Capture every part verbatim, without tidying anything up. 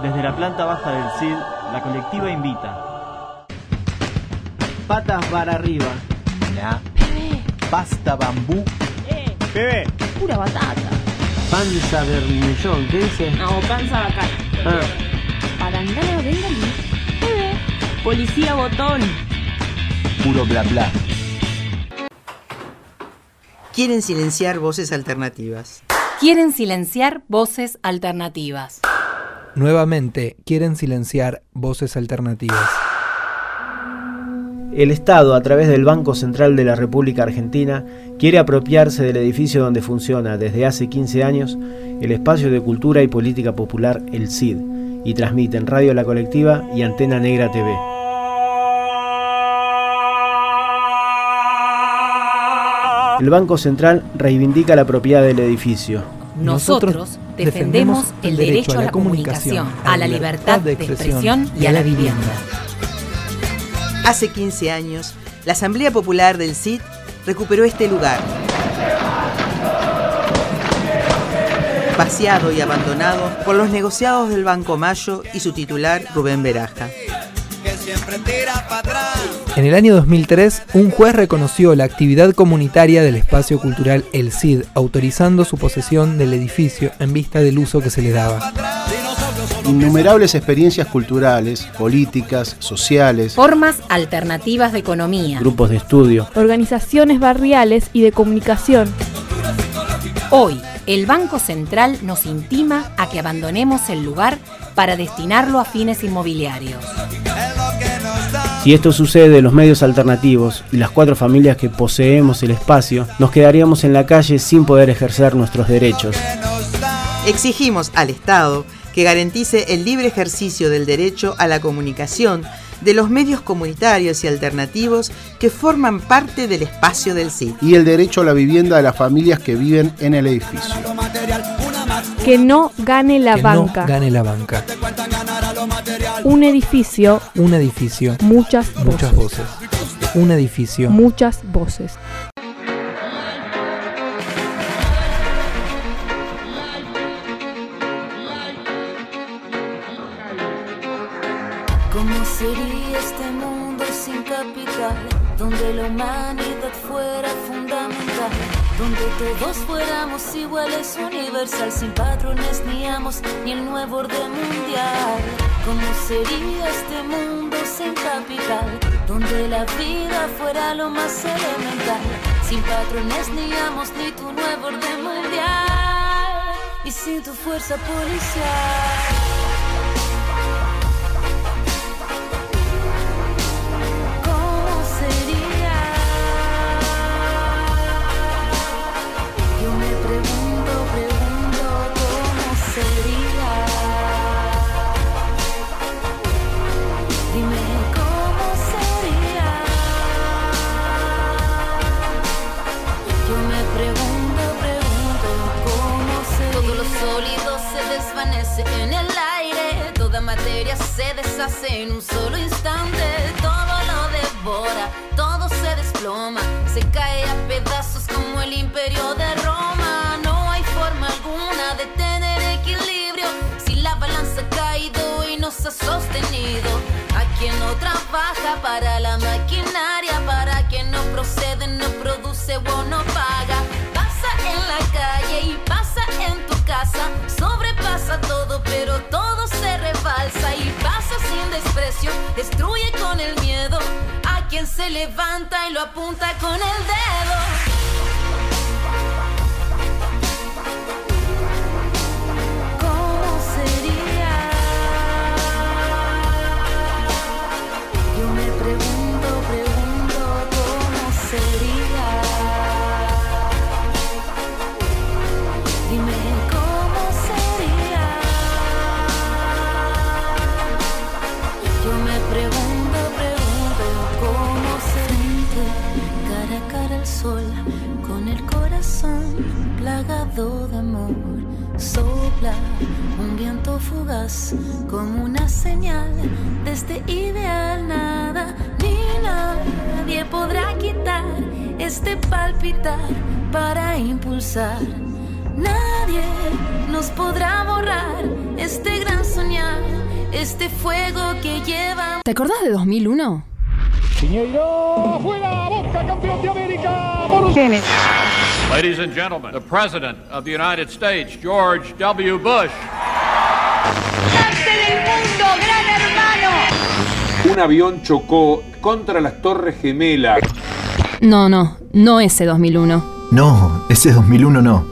Desde la planta baja del C I D, la colectiva invita. Patas para arriba. La Bebé. pasta bambú. Eh, ¡Bebé! pura batata. Panza bermellón, ¿qué dice? No, panza bacán. Ah, Palangana bengalí. Bebé. Policía botón. Puro bla bla. Quieren silenciar voces alternativas. Quieren silenciar voces alternativas. Nuevamente, quieren silenciar voces alternativas. El Estado, a través del Banco Central de la República Argentina, quiere apropiarse del edificio donde funciona desde hace quince años el espacio de cultura y política popular, el C I D, y transmite en Radio La Colectiva y Antena Negra T V. El Banco Central reivindica la propiedad del edificio. Nosotros defendemos el derecho a la comunicación, a la libertad de expresión y a la vivienda. Hace quince años, la Asamblea Popular del C I D recuperó este lugar. Vaciado y abandonado por los negociados del Banco Mayo y su titular, Rubén Beraja. En el año dos mil tres, un juez reconoció la actividad comunitaria del espacio cultural El C I D, autorizando su posesión del edificio en vista del uso que se le daba. Innumerables experiencias culturales, políticas, sociales, Formas alternativas de economía. Grupos de estudio. Organizaciones barriales y de comunicación. Hoy, el Banco Central nos intima a que abandonemos el lugar para destinarlo a fines inmobiliarios. Si esto sucede, los medios alternativos y las cuatro familias que poseemos el espacio, nos quedaríamos en la calle sin poder ejercer nuestros derechos. Exigimos al Estado que garantice el libre ejercicio del derecho a la comunicación de los medios comunitarios y alternativos que forman parte del espacio del C I D. y el derecho a la vivienda de las familias que viven en el edificio. Que no gane la que banca. no gane la banca. Un edificio, Un edificio, muchas voces. muchas voces. Un edificio, Muchas voces. ¿Cómo sería este mundo sin capital? Donde la humanidad fuera fundamental, donde todos fuéramos iguales, universal, sin patrones ni amos, ni el nuevo orden mundial. ¿Cómo sería este mundo sin capital? Donde la vida fuera lo más elemental, sin patrones ni amos, ni tu nuevo orden mundial, y sin tu fuerza policial. En el aire, toda materia se deshace en un solo instante. Todo lo devora, todo se desploma, se cae a pedazos como el imperio de Roma. No hay forma alguna de tener equilibrio si la balanza ha caído y no se ha sostenido. A quien no trabaja para la maquinaria, para quien no procede, no produce o no paga. Pasa en la calle y pasa en tu casa, sobrepasa todo, pero todo se rebalsa y pasa sin desprecio, destruye con el miedo a quien se levanta y lo apunta con el dedo. Con el corazón plagado de amor, sopla un viento fugaz como una señal de este ideal. Nada ni nadie podrá quitar este palpitar para impulsar. Nadie nos podrá borrar este gran soñar. este fuego que lleva. ¿Te acordás de dos mil uno? Piñeiro, fuera, Boca, campeón de América. Ladies and gentlemen, the President of the United States, George W. Bush. ¡Gigante del mundo, gran hermano! Un avión chocó contra las Torres Gemelas. No, no, no ese dos mil uno. No, ese dos mil uno no.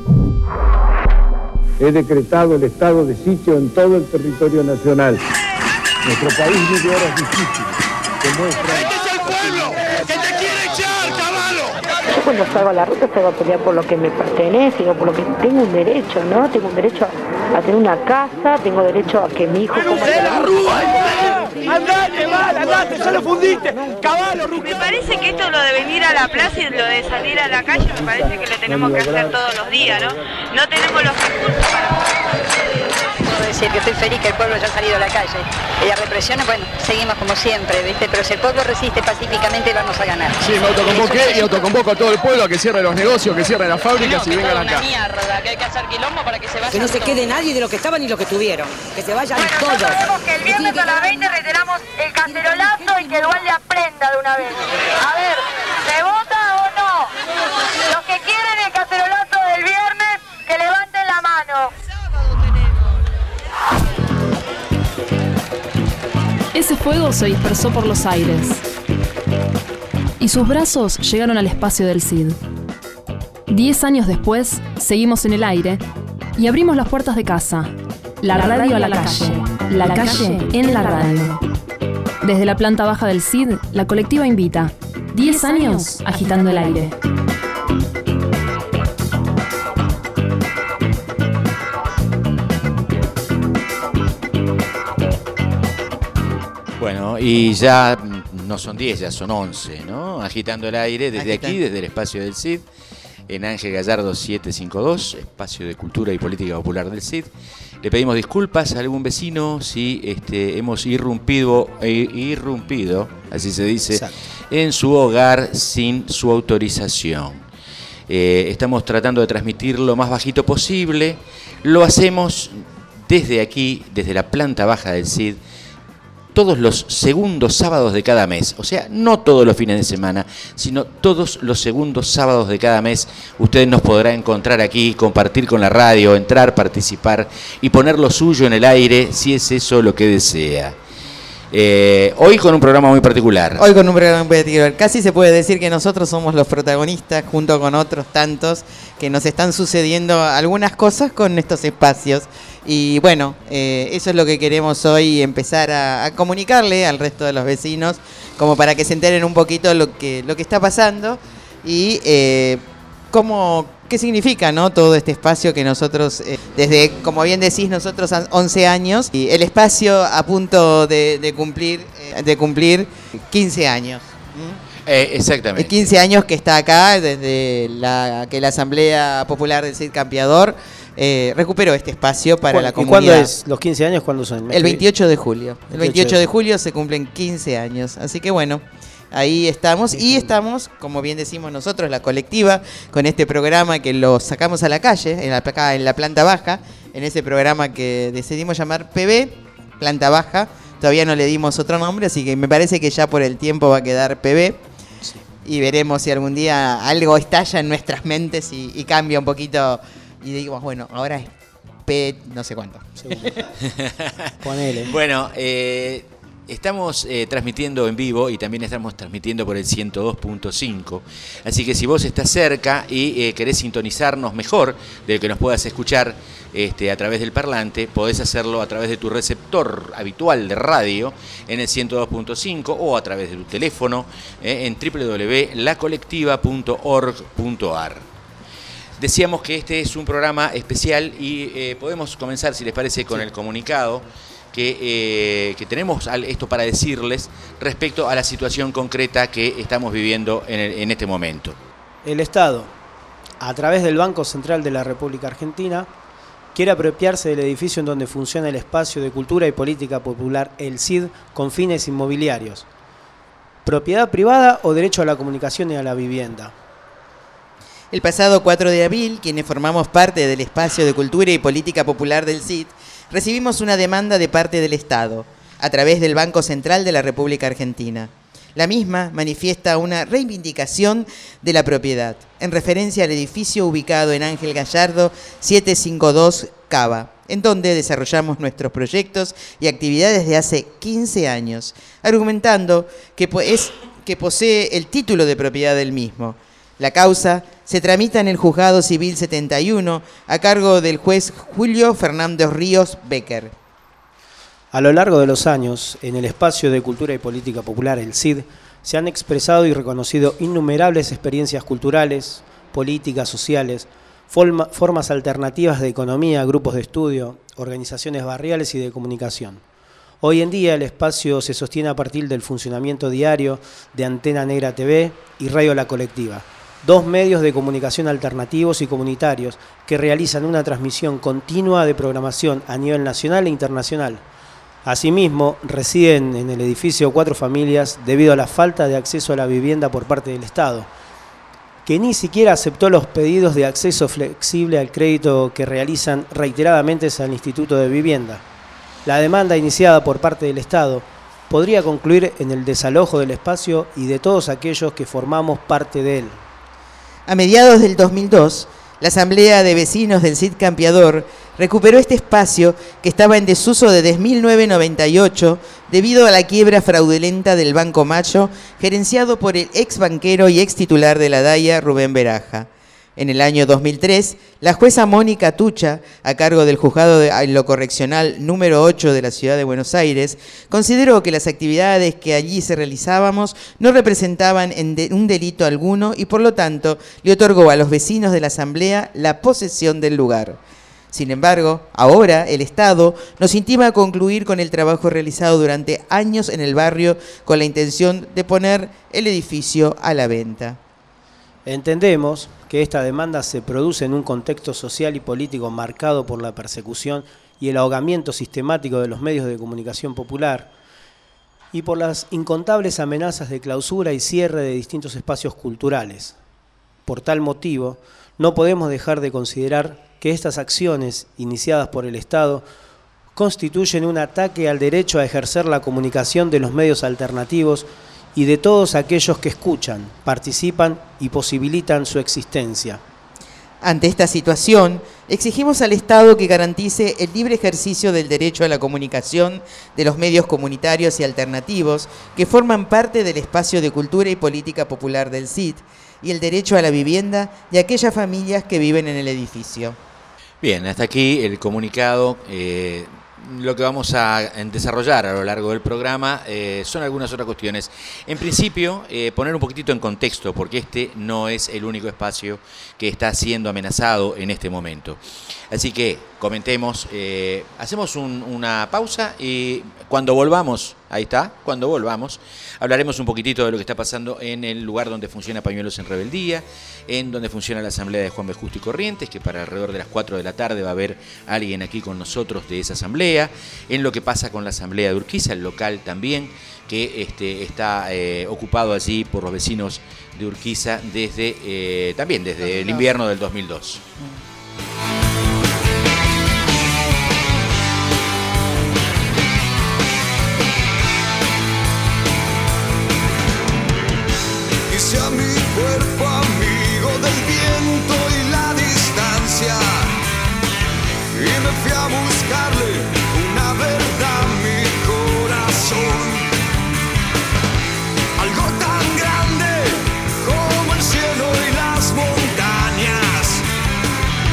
He decretado el estado de sitio en todo el territorio nacional. Nuestro país vive horas difíciles. Demuestra... ¡Este es el pueblo que te quiere echar, caballo! Yo cuando salgo a la ruta salgo a pelear por lo que me pertenece, o por lo que tengo un derecho, ¿no? Tengo un derecho a, a tener una casa, tengo derecho a que mi hijo coma... la rúa! ¡Andate, mal, andate! ¡Ya lo fundiste! ¡Caballo, Ruki! Me parece que esto, lo de venir a la plaza y lo de salir a la calle, me parece que lo tenemos que hacer todos los días, ¿no? No tenemos los recursos para... Puedo decir que estoy feliz que el pueblo haya salido a la calle. Y la represión, bueno, seguimos como siempre, ¿viste? Pero si el pueblo resiste pacíficamente, vamos a ganar. Sí, me autoconvoqué y autoconvoco a todo el pueblo a que cierre los negocios, que cierre las fábricas no, y vengan una acá. Mierda, que hay que hacer quilombo para que se vayan. Que no se quede nadie de lo que estaban ni lo que tuvieron. Que se vayan bueno, todos. Bueno, sabemos que el viernes a las veinte reiteramos el cacerolazo y que el le aprenda de una vez. A ver, ¿se vota o no? Los que quieren el cacerolazo del viernes, que levanten la mano. Ese fuego se dispersó por los aires y sus brazos llegaron al espacio del C I D. Diez años después, seguimos en el aire y abrimos las puertas de casa. La radio a la calle, la calle en la radio. Desde la planta baja del C I D, la colectiva invita. Diez años agitando el aire. Bueno, y ya no son diez, ya son once, ¿no? Agitando el aire desde Agitando. Aquí, desde el espacio del C I D, en Ángel Gallardo setecientos cincuenta y dos, espacio de cultura y política popular del C I D. Le pedimos disculpas a algún vecino si este, hemos irrumpido, irrumpido, así se dice, Exacto. en su hogar sin su autorización. Eh, estamos tratando de transmitir lo más bajito posible. Lo hacemos desde aquí, desde la planta baja del C I D, todos los segundos sábados de cada mes, o sea, no todos los fines de semana, sino todos los segundos sábados de cada mes, usted nos podrá encontrar aquí, compartir con la radio, entrar, participar y poner lo suyo en el aire, si es eso lo que desea. Eh, hoy con un programa muy particular. Hoy con un programa muy particular. Casi se puede decir que nosotros somos los protagonistas, junto con otros tantos, que nos están sucediendo algunas cosas con estos espacios. Y bueno, eh, eso es lo que queremos hoy, empezar a, a comunicarle al resto de los vecinos, como para que se enteren un poquito lo que, lo que está pasando y eh, cómo, qué significa, ¿no? Todo este espacio que nosotros, eh, desde, como bien decís, nosotros once años, y el espacio a punto de, de cumplir eh, de cumplir quince años. ¿Mm? Eh, exactamente. quince años que está acá, desde la que la Asamblea Popular del C I D Campeador Eh, recuperó este espacio para la comunidad. ¿Y cuándo es? ¿Los quince años cuándo son? El veintiocho de julio. El veintiocho de julio se cumplen quince años. Así que bueno, ahí estamos. Y estamos, como bien decimos nosotros, la colectiva, con este programa que lo sacamos a la calle, en la, acá en la planta baja, en ese programa que decidimos llamar P B, Planta Baja. Todavía no le dimos otro nombre, así que me parece que ya por el tiempo va a quedar P B. Sí. Y veremos si algún día algo estalla en nuestras mentes y, y cambia un poquito. Y digamos, bueno, ahora es P no sé cuánto. Ponele. Bueno, eh, estamos eh, transmitiendo en vivo y también estamos transmitiendo por el ciento dos punto cinco. Así que si vos estás cerca y eh, querés sintonizarnos mejor de que nos puedas escuchar este, a través del parlante, podés hacerlo a través de tu receptor habitual de radio en el ciento dos punto cinco o a través de tu teléfono eh, en doble u doble u doble u punto la colectiva punto org punto a r. Decíamos que este es un programa especial y eh, podemos comenzar, si les parece, con sí. el comunicado que, eh, que tenemos esto para decirles respecto a la situación concreta que estamos viviendo en, el, en este momento. El Estado, a través del Banco Central de la República Argentina, quiere apropiarse del edificio en donde funciona el espacio de cultura y política popular, el C I D, con fines inmobiliarios. ¿Propiedad privada o derecho a la comunicación y a la vivienda? El pasado cuatro de abril, quienes formamos parte del espacio de cultura y política popular del C I D, recibimos una demanda de parte del Estado, a través del Banco Central de la República Argentina. La misma manifiesta una reivindicación de la propiedad, en referencia al edificio ubicado en Ángel Gallardo setecientos cincuenta y dos Cava, en donde desarrollamos nuestros proyectos y actividades de hace quince años, argumentando que, es, que posee el título de propiedad del mismo. La causa se tramita en el Juzgado Civil setenta y uno a cargo del juez Julio Fernando Ríos Becker. A lo largo de los años, en el espacio de Cultura y Política Popular, el C I D, se han expresado y reconocido innumerables experiencias culturales, políticas, sociales, forma, formas alternativas de economía, grupos de estudio, organizaciones barriales y de comunicación. Hoy en día el espacio se sostiene a partir del funcionamiento diario de Antena Negra T V y Radio La Colectiva, dos medios de comunicación alternativos y comunitarios que realizan una transmisión continua de programación a nivel nacional e internacional. Asimismo, residen en el edificio cuatro familias debido a la falta de acceso a la vivienda por parte del Estado, que ni siquiera aceptó los pedidos de acceso flexible al crédito que realizan reiteradamente al Instituto de Vivienda. La demanda iniciada por parte del Estado podría concluir en el desalojo del espacio y de todos aquellos que formamos parte de él. A mediados del dos mil dos, la Asamblea de Vecinos del C I D Campeador recuperó este espacio que estaba en desuso desde mil novecientos noventa y ocho debido a la quiebra fraudulenta del Banco Mayo, gerenciado por el ex banquero y ex titular de la D A I A, Rubén Beraja. En el año dos mil tres, la jueza Mónica Tucha, a cargo del Juzgado de lo Correccional número ocho de la Ciudad de Buenos Aires, consideró que las actividades que allí se realizábamos no representaban un delito alguno y por lo tanto le otorgó a los vecinos de la Asamblea la posesión del lugar. Sin embargo, ahora el Estado nos intima a concluir con el trabajo realizado durante años en el barrio con la intención de poner el edificio a la venta. Entendemos que esta demanda se produce en un contexto social y político marcado por la persecución y el ahogamiento sistemático de los medios de comunicación popular y por las incontables amenazas de clausura y cierre de distintos espacios culturales. Por tal motivo, no podemos dejar de considerar que estas acciones iniciadas por el Estado constituyen un ataque al derecho a ejercer la comunicación de los medios alternativos y de todos aquellos que escuchan, participan y posibilitan su existencia. Ante esta situación, exigimos al Estado que garantice el libre ejercicio del derecho a la comunicación de los medios comunitarios y alternativos que forman parte del espacio de cultura y política popular del C I D y el derecho a la vivienda de aquellas familias que viven en el edificio. Bien, hasta aquí el comunicado. Eh, lo que vamos a desarrollar a lo largo del programa eh, son algunas otras cuestiones. En principio, eh, poner un poquitito en contexto, porque este no es el único espacio que está siendo amenazado en este momento. Así que comentemos, eh, hacemos un, una pausa y cuando volvamos, ahí está, cuando volvamos, hablaremos un poquitito de lo que está pasando en el lugar donde funciona Pañuelos en Rebeldía, en donde funciona la Asamblea de Juan B. Justo y Corrientes, que para alrededor de las cuatro de la tarde va a haber alguien aquí con nosotros de esa asamblea, en lo que pasa con la Asamblea de Urquiza, el local también, que este, está eh, ocupado allí por los vecinos de Urquiza desde eh, también desde el invierno del dos mil dos. Hice a mi cuerpo amigo del viento y la distancia y me fui a buscarle una verdad a mi corazón. Algo tan grande como el cielo y las montañas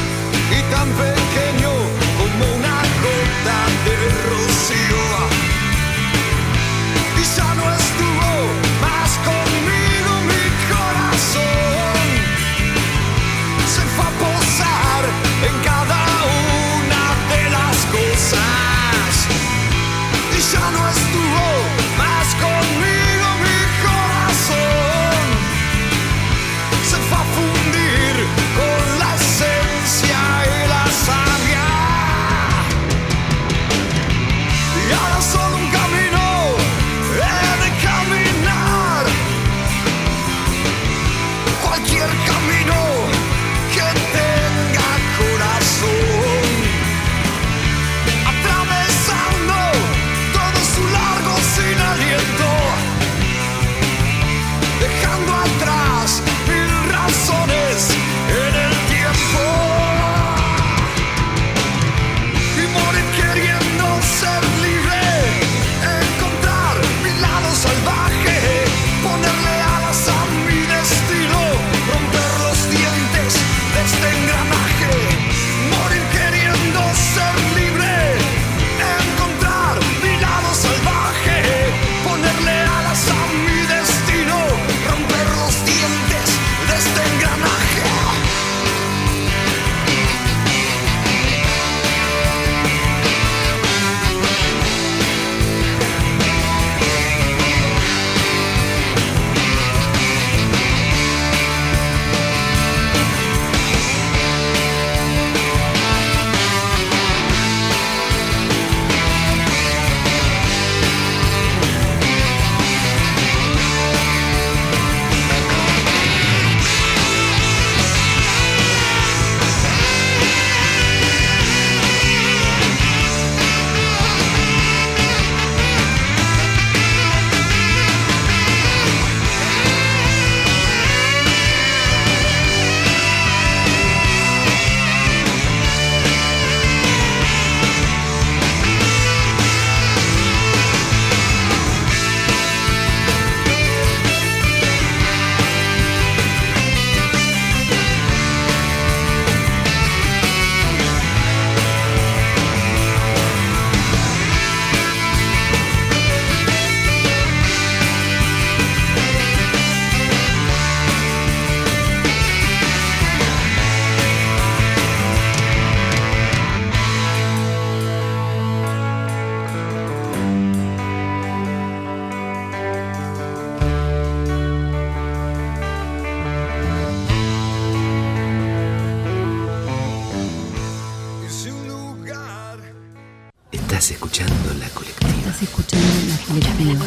Estás escuchando La Colectiva. Estás escuchando La Colectiva.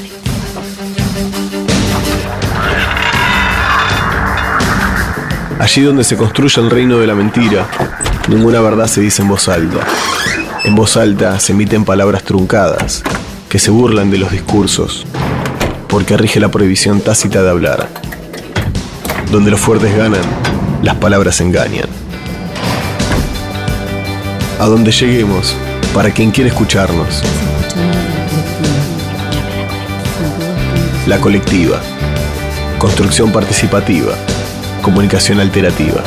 Allí donde se construye el reino de la mentira, ninguna verdad se dice en voz alta. En voz alta se emiten palabras truncadas, que se burlan de los discursos, porque rige la prohibición tácita de hablar. Donde los fuertes ganan, las palabras engañan. A donde lleguemos, para quien quiere escucharnos. La Colectiva. Construcción participativa. Comunicación alterativa.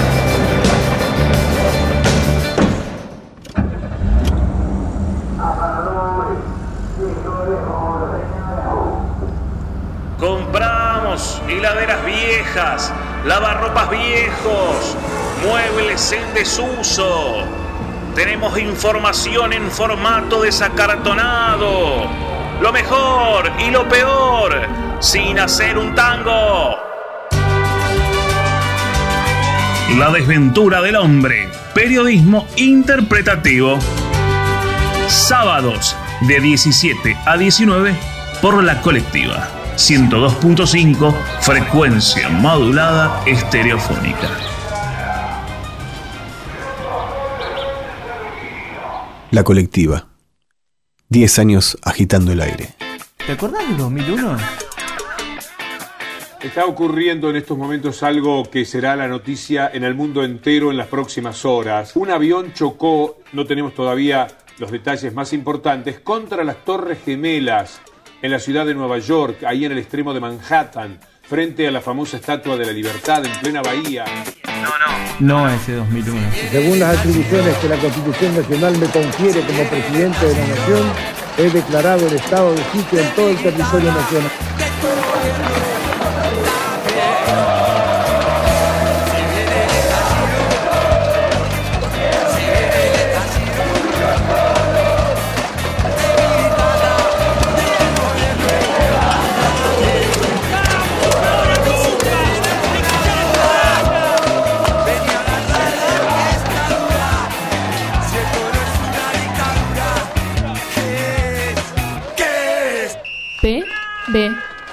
Compramos heladeras viejas, lavarropas viejos, muebles en desuso. Tenemos información en formato desacartonado. Lo mejor y lo peor, sin hacer un tango. La desventura del hombre. Periodismo interpretativo. Sábados de diecisiete a diecinueve por La Colectiva. ciento dos punto cinco, frecuencia modulada estereofónica. La Colectiva. Diez años agitando el aire. ¿Te acordás de dos mil uno? Está ocurriendo en estos momentos algo que será la noticia en el mundo entero en las próximas horas. Un avión chocó, no tenemos todavía los detalles más importantes, contra las Torres Gemelas en la ciudad de Nueva York, ahí en el extremo de Manhattan, frente a la famosa Estatua de la Libertad en plena bahía. No, no. No ese dos mil uno. Según las atribuciones que la Constitución Nacional me confiere como presidente de la Nación, he declarado el estado de sitio en todo el territorio nacional. P B.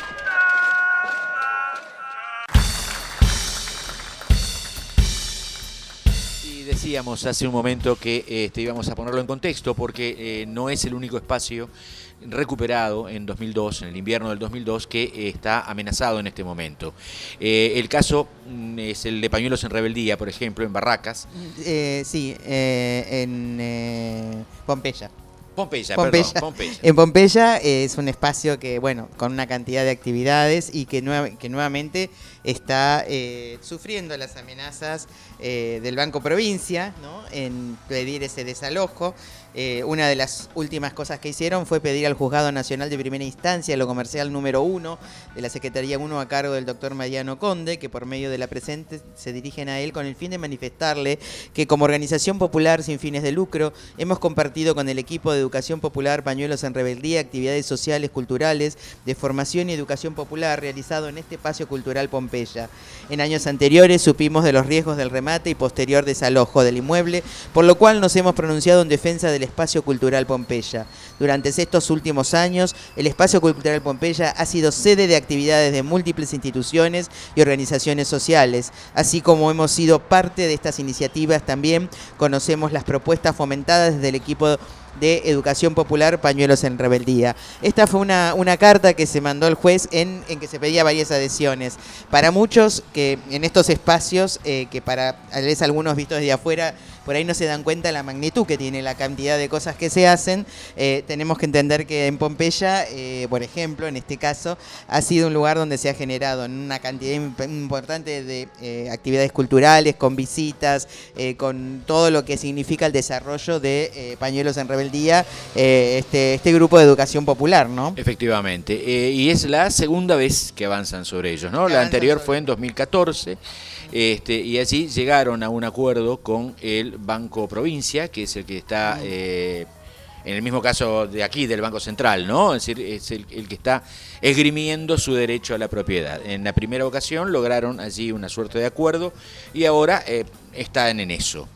Y decíamos hace un momento que este, íbamos a ponerlo en contexto porque eh, no es el único espacio recuperado en dos mil dos, en el invierno del dos mil dos, que eh, está amenazado en este momento. Eh, el caso mm, es el de Pañuelos en Rebeldía, por ejemplo, en Barracas. Eh, sí, eh, en eh, Pompeya. Pompeya, Pompeya. perdón, Pompeya. En Pompeya es un espacio que, bueno, con una cantidad de actividades y que, nueva, que nuevamente está eh, sufriendo las amenazas eh, del Banco Provincia, ¿no?, en pedir ese desalojo. Eh, una de las últimas cosas que hicieron fue pedir al Juzgado Nacional de Primera Instancia, lo comercial número uno de la Secretaría uno a cargo del doctor Mariano Conde, que por medio de la presente se dirigen a él con el fin de manifestarle que como organización popular sin fines de lucro hemos compartido con el equipo de Educación Popular Pañuelos en Rebeldía actividades sociales, culturales, de formación y educación popular realizado en este espacio cultural Pompeya. En años anteriores supimos de los riesgos del remate y posterior desalojo del inmueble, por lo cual nos hemos pronunciado en defensa de el Espacio Cultural Pompeya. Durante estos últimos años, el Espacio Cultural Pompeya ha sido sede de actividades de múltiples instituciones y organizaciones sociales. Así como hemos sido parte de estas iniciativas, también conocemos las propuestas fomentadas desde el equipo de Educación Popular Pañuelos en Rebeldía. Esta fue una, una carta que se mandó al juez en, en que se pedía varias adhesiones. Para muchos que en estos espacios, eh, que para tal vez algunos vistos desde afuera, por ahí no se dan cuenta de la magnitud que tiene la cantidad de cosas que se hacen, eh, tenemos que entender que en Pompeya, eh, por ejemplo, en este caso, ha sido un lugar donde se ha generado una cantidad importante de eh, actividades culturales, con visitas, eh, con todo lo que significa el desarrollo de eh, Pañuelos en Rebeldía, eh, este, este grupo de educación popular, ¿no? Efectivamente, eh, y es la segunda vez que avanzan sobre ellos, ¿no? La anterior fue en dos mil catorce. Este, y allí llegaron a un acuerdo con el Banco Provincia, que es el que está, eh, en el mismo caso de aquí, del Banco Central, ¿no? Es decir, es el, el que está esgrimiendo su derecho a la propiedad. En la primera ocasión lograron allí una suerte de acuerdo y ahora eh, están en eso.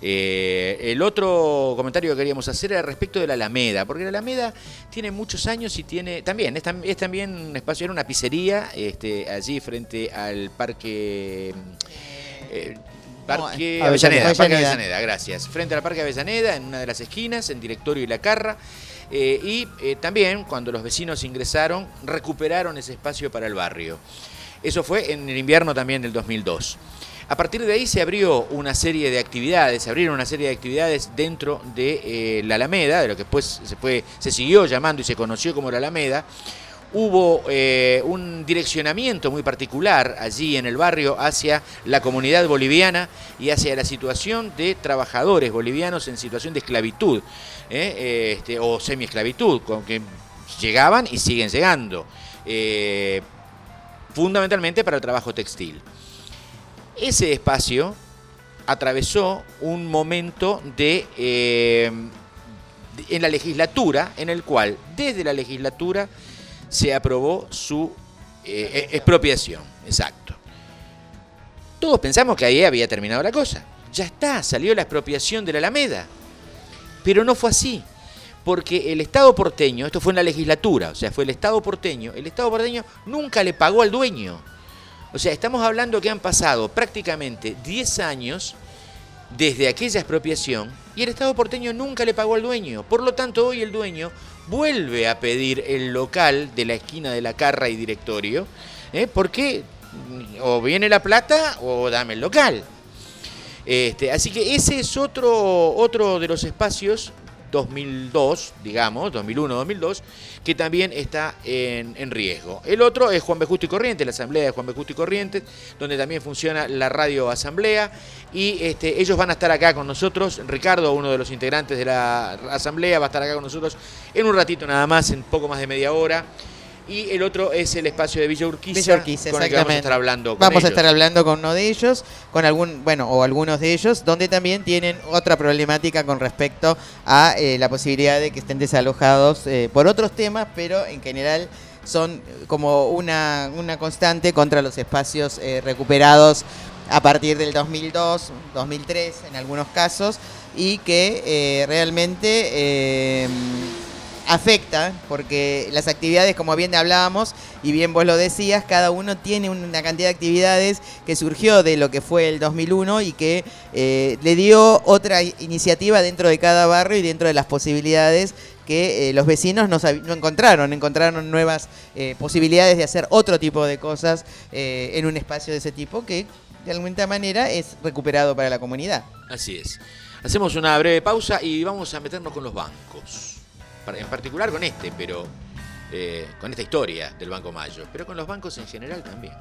Eh, el otro comentario que queríamos hacer era respecto de la Alameda, porque la Alameda tiene muchos años y tiene también es, es también un espacio, era una pizzería este, allí frente al parque eh, Parque No, Avellaneda, Avellaneda. Parque Avellaneda, gracias. Frente al Parque Avellaneda, en una de las esquinas, en Directorio y La Carra. Eh, y eh, también, cuando los vecinos ingresaron, recuperaron ese espacio para el barrio. Eso fue en el invierno también del dos mil dos. A partir de ahí se abrió una serie de actividades, se abrieron una serie de actividades dentro de eh, la Alameda, de lo que después se, fue, se siguió llamando y se conoció como la Alameda. Hubo eh, un direccionamiento muy particular allí en el barrio hacia la comunidad boliviana y hacia la situación de trabajadores bolivianos en situación de esclavitud eh, este, o semiesclavitud, con que llegaban y siguen llegando, eh, fundamentalmente para el trabajo textil. Ese espacio atravesó un momento de, eh, de en la legislatura en el cual desde la legislatura se aprobó su eh, expropiación, exacto. Todos pensamos que ahí había terminado la cosa. Ya está, salió la expropiación de la Alameda. Pero no fue así, porque el Estado porteño, esto fue en la legislatura, o sea, fue el Estado porteño, el Estado porteño nunca le pagó al dueño. O sea, estamos hablando que han pasado prácticamente diez años desde aquella expropiación y el Estado porteño nunca le pagó al dueño. Por lo tanto, hoy el dueño vuelve a pedir el local de la esquina de La Carra y Directorio, ¿eh? porque o viene la plata o dame el local. Este, así que ese es otro, otro de los espacios dos mil dos, digamos, dos mil uno dos mil dos, que también está en, en riesgo. El otro es Juan B. Justo y Corrientes, la asamblea de Juan B. Justo y Corrientes, donde también funciona la radio asamblea, y este, ellos van a estar acá con nosotros. Ricardo, uno de los integrantes de la asamblea, va a estar acá con nosotros en un ratito nada más, en poco más de media hora. Y el otro es el espacio de Villa Urquiza, Villa Urquiza, con el que vamos a estar hablando con Vamos ellos. a estar hablando con uno de ellos, con algún, bueno, o algunos de ellos, donde también tienen otra problemática con respecto a eh, la posibilidad de que estén desalojados eh, por otros temas, pero en general son como una, una constante contra los espacios eh, recuperados a partir del dos mil dos, dos mil tres en algunos casos, y que eh, realmente eh, afecta, porque las actividades, como bien hablábamos y bien vos lo decías, cada uno tiene una cantidad de actividades que surgió de lo que fue el dos mil uno y que eh, le dio otra iniciativa dentro de cada barrio y dentro de las posibilidades que eh, los vecinos no, no encontraron, encontraron nuevas eh, posibilidades de hacer otro tipo de cosas eh, en un espacio de ese tipo que de alguna manera es recuperado para la comunidad. Así es. Hacemos una breve pausa y vamos a meternos con los bancos. En particular con este, pero eh, con esta historia del Banco Mayo, pero con los bancos en general también.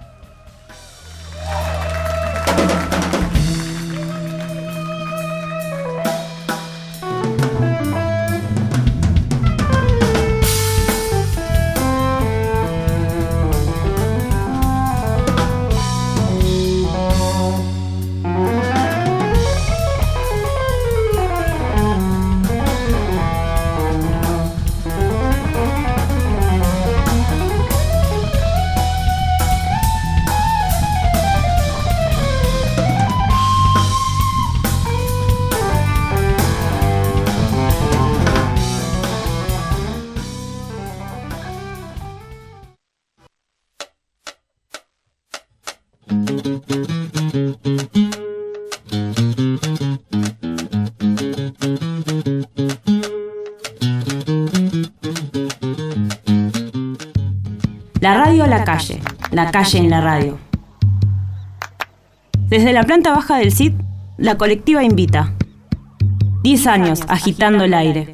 La radio a la calle, la calle en la radio. Desde la planta baja del C I D, la colectiva invita. Diez años agitando el aire.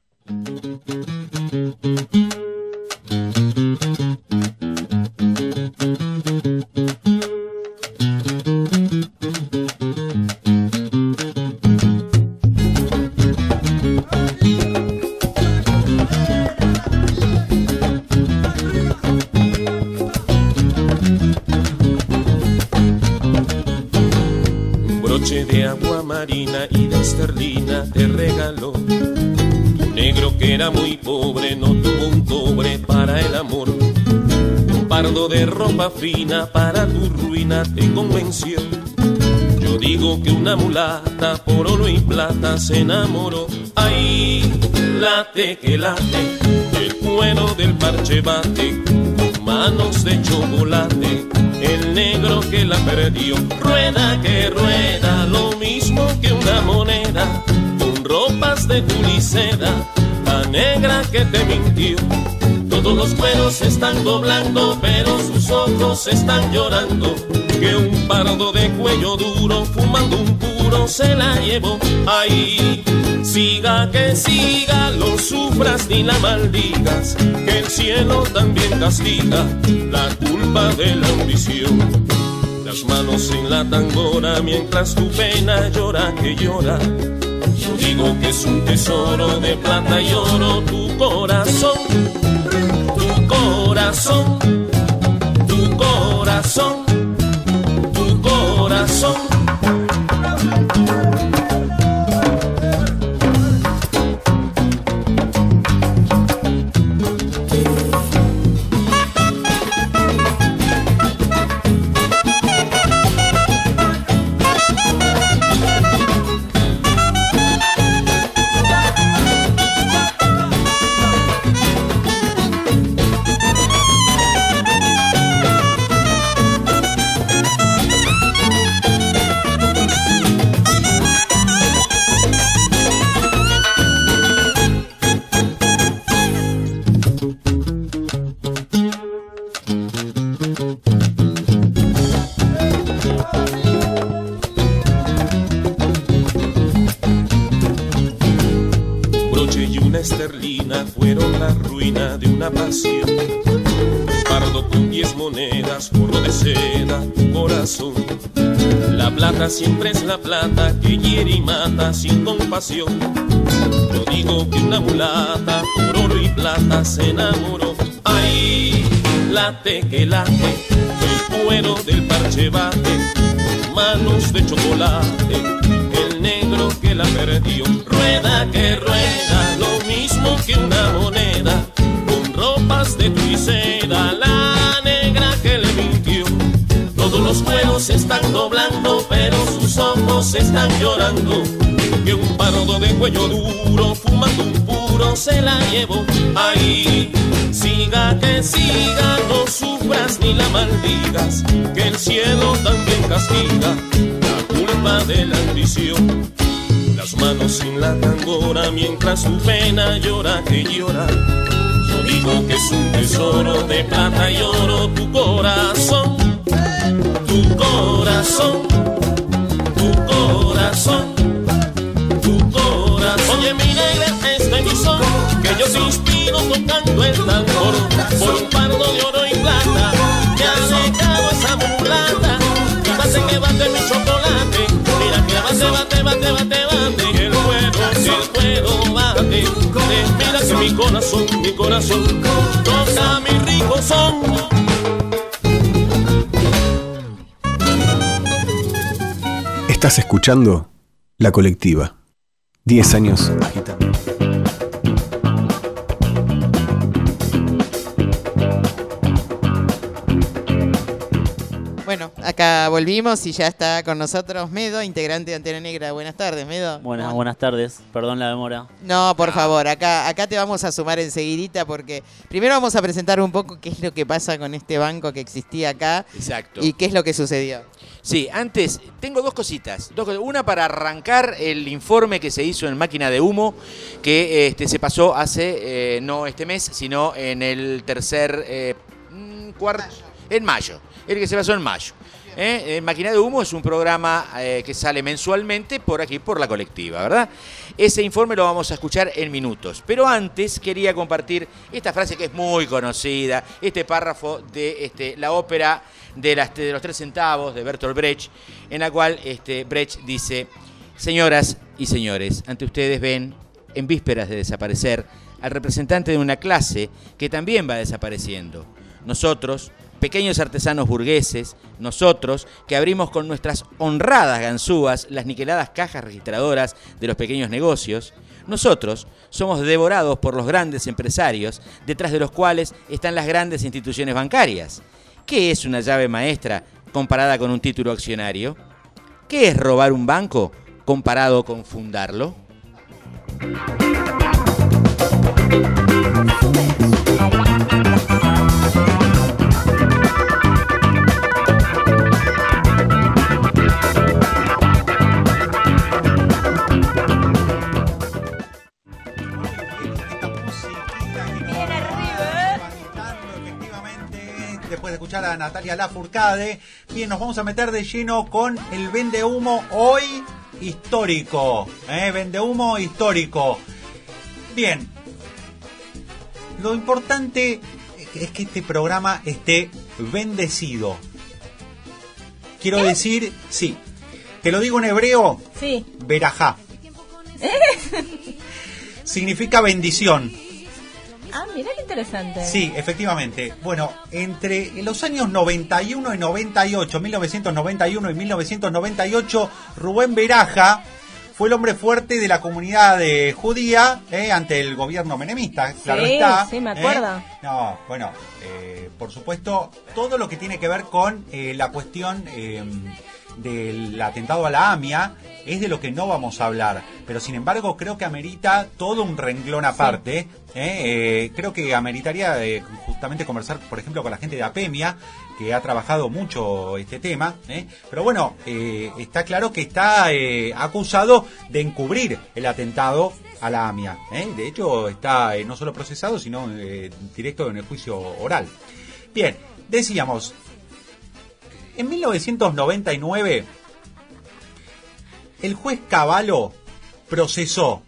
De agua marina y de esterlina te regaló. Tu negro que era muy pobre no tuvo un cobre para el amor. Un pardo de ropa fina para tu ruina te convenció. Yo Yo digo que una mulata por oro y plata se enamoró. Ay, late que late, el cuero del parche bate, manos de chocolate, el negro que la perdió. Rueda que rueda, lo mismo que una moneda, con ropas de tuliceda, la negra que te mintió. Todos los cueros se están doblando, pero sus ojos están llorando, que un pardo de cuello duro, fumando un puro, se la llevó. Ay, siga que siga, no sufras ni la maldigas, que el cielo también castiga la culpa de la ambición. Las manos en la tambora mientras tu pena llora que llora. Yo digo que es un tesoro de plata y oro tu corazón, tu corazón, tu corazón, tu corazón. Esterlina fueron la ruina de una pasión. Pardo con diez monedas, forro de seda, tu corazón. La plata siempre es la plata que hiere y mata sin compasión. Yo digo que una mulata por oro y plata se enamoró. Ay, late que late, el cuero del parche bate, manos de chocolate, el negro que la perdió. Rueda que rueda, lo mismo que una moneda, con ropas de tu y seda, la negra que le mintió. Todos los cueros se están doblando, pero sus ojos están llorando, que un pardo de cuello duro, fumando un puro, se la llevó. Ay, siga que siga, no sufras ni la maldigas, que el cielo también castiga la culpa de la ambición. Las manos en la tambora mientras tu pena llora que llora. Yo digo que es un tesoro de plata y oro tu corazón, tu corazón, tu corazón, tu corazón. Oye mi negra, este es mi son, que yo te inspiro tocando el tambor, por un pardo de oro y plata, que ha dejado esa mulata, que bate, que bate mi chocolate, mira que bate, bate, bate, bate, bate, que el cuero, que el cuero bate, mira que mi corazón, mi corazón, toca mi rico son. Estás escuchando La Colectiva. Diez años agitando. Bueno, acá volvimos y ya está con nosotros Medo, integrante de Antena Negra. Buenas tardes, Medo. Buenas, buenas tardes. Perdón la demora. No, por favor, acá, acá te vamos a sumar enseguidita porque primero vamos a presentar un poco qué es lo que pasa con este banco que existía acá. Exacto. Y qué es lo que sucedió. Sí, antes tengo dos cositas. Dos cosas. Una para arrancar el informe que se hizo en Máquina de Humo, que este, se pasó hace, eh, no este mes, sino en el tercer eh, cuarto, en mayo. El que se pasó en mayo. ¿Eh? Eh, Máquina de Humo es un programa eh, que sale mensualmente por aquí, por La Colectiva, ¿verdad? Ese informe lo vamos a escuchar en minutos. Pero antes quería compartir esta frase que es muy conocida, este párrafo de este, la ópera de, las, de los tres centavos de Bertolt Brecht, en la cual este, Brecht dice: señoras y señores, ante ustedes ven, en vísperas de desaparecer, al representante de una clase que también va desapareciendo. Nosotros, pequeños artesanos burgueses, nosotros que abrimos con nuestras honradas ganzúas las niqueladas cajas registradoras de los pequeños negocios, nosotros somos devorados por los grandes empresarios, detrás de los cuales están las grandes instituciones bancarias. ¿Qué es una llave maestra comparada con un título accionario? ¿Qué es robar un banco comparado con fundarlo? Después de escuchar a Natalia Lafourcade, bien, nos vamos a meter de lleno con el vendehumo hoy histórico, ¿eh? Vendehumo histórico. Bien, lo importante es que este programa esté bendecido. Quiero ¿Eh? decir, sí, te lo digo en hebreo, sí. Berajá. ¿Eh? Significa bendición. Ah, mira qué interesante. Sí, efectivamente. Bueno, entre los años noventa y uno y noventa y ocho, mil novecientos noventa y uno y mil novecientos noventa y ocho, Rubén Beraja fue el hombre fuerte de la comunidad eh, judía eh, ante el gobierno menemista, claro sí, está. Sí, me acuerdo. Eh. No, bueno, eh, por supuesto, todo lo que tiene que ver con eh, la cuestión eh, del atentado a la AMIA es de lo que no vamos a hablar, pero sin embargo creo que amerita todo un renglón aparte. Sí. Eh, eh, creo que ameritaría eh, justamente conversar, por ejemplo, con la gente de APEMIA, que ha trabajado mucho este tema, eh. pero bueno, eh, está claro que está eh, acusado de encubrir el atentado a la AMIA. Eh. De hecho, está eh, no solo procesado, sino eh, directo en el juicio oral. Bien, decíamos, en mil novecientos noventa y nueve, el juez Cavallo procesó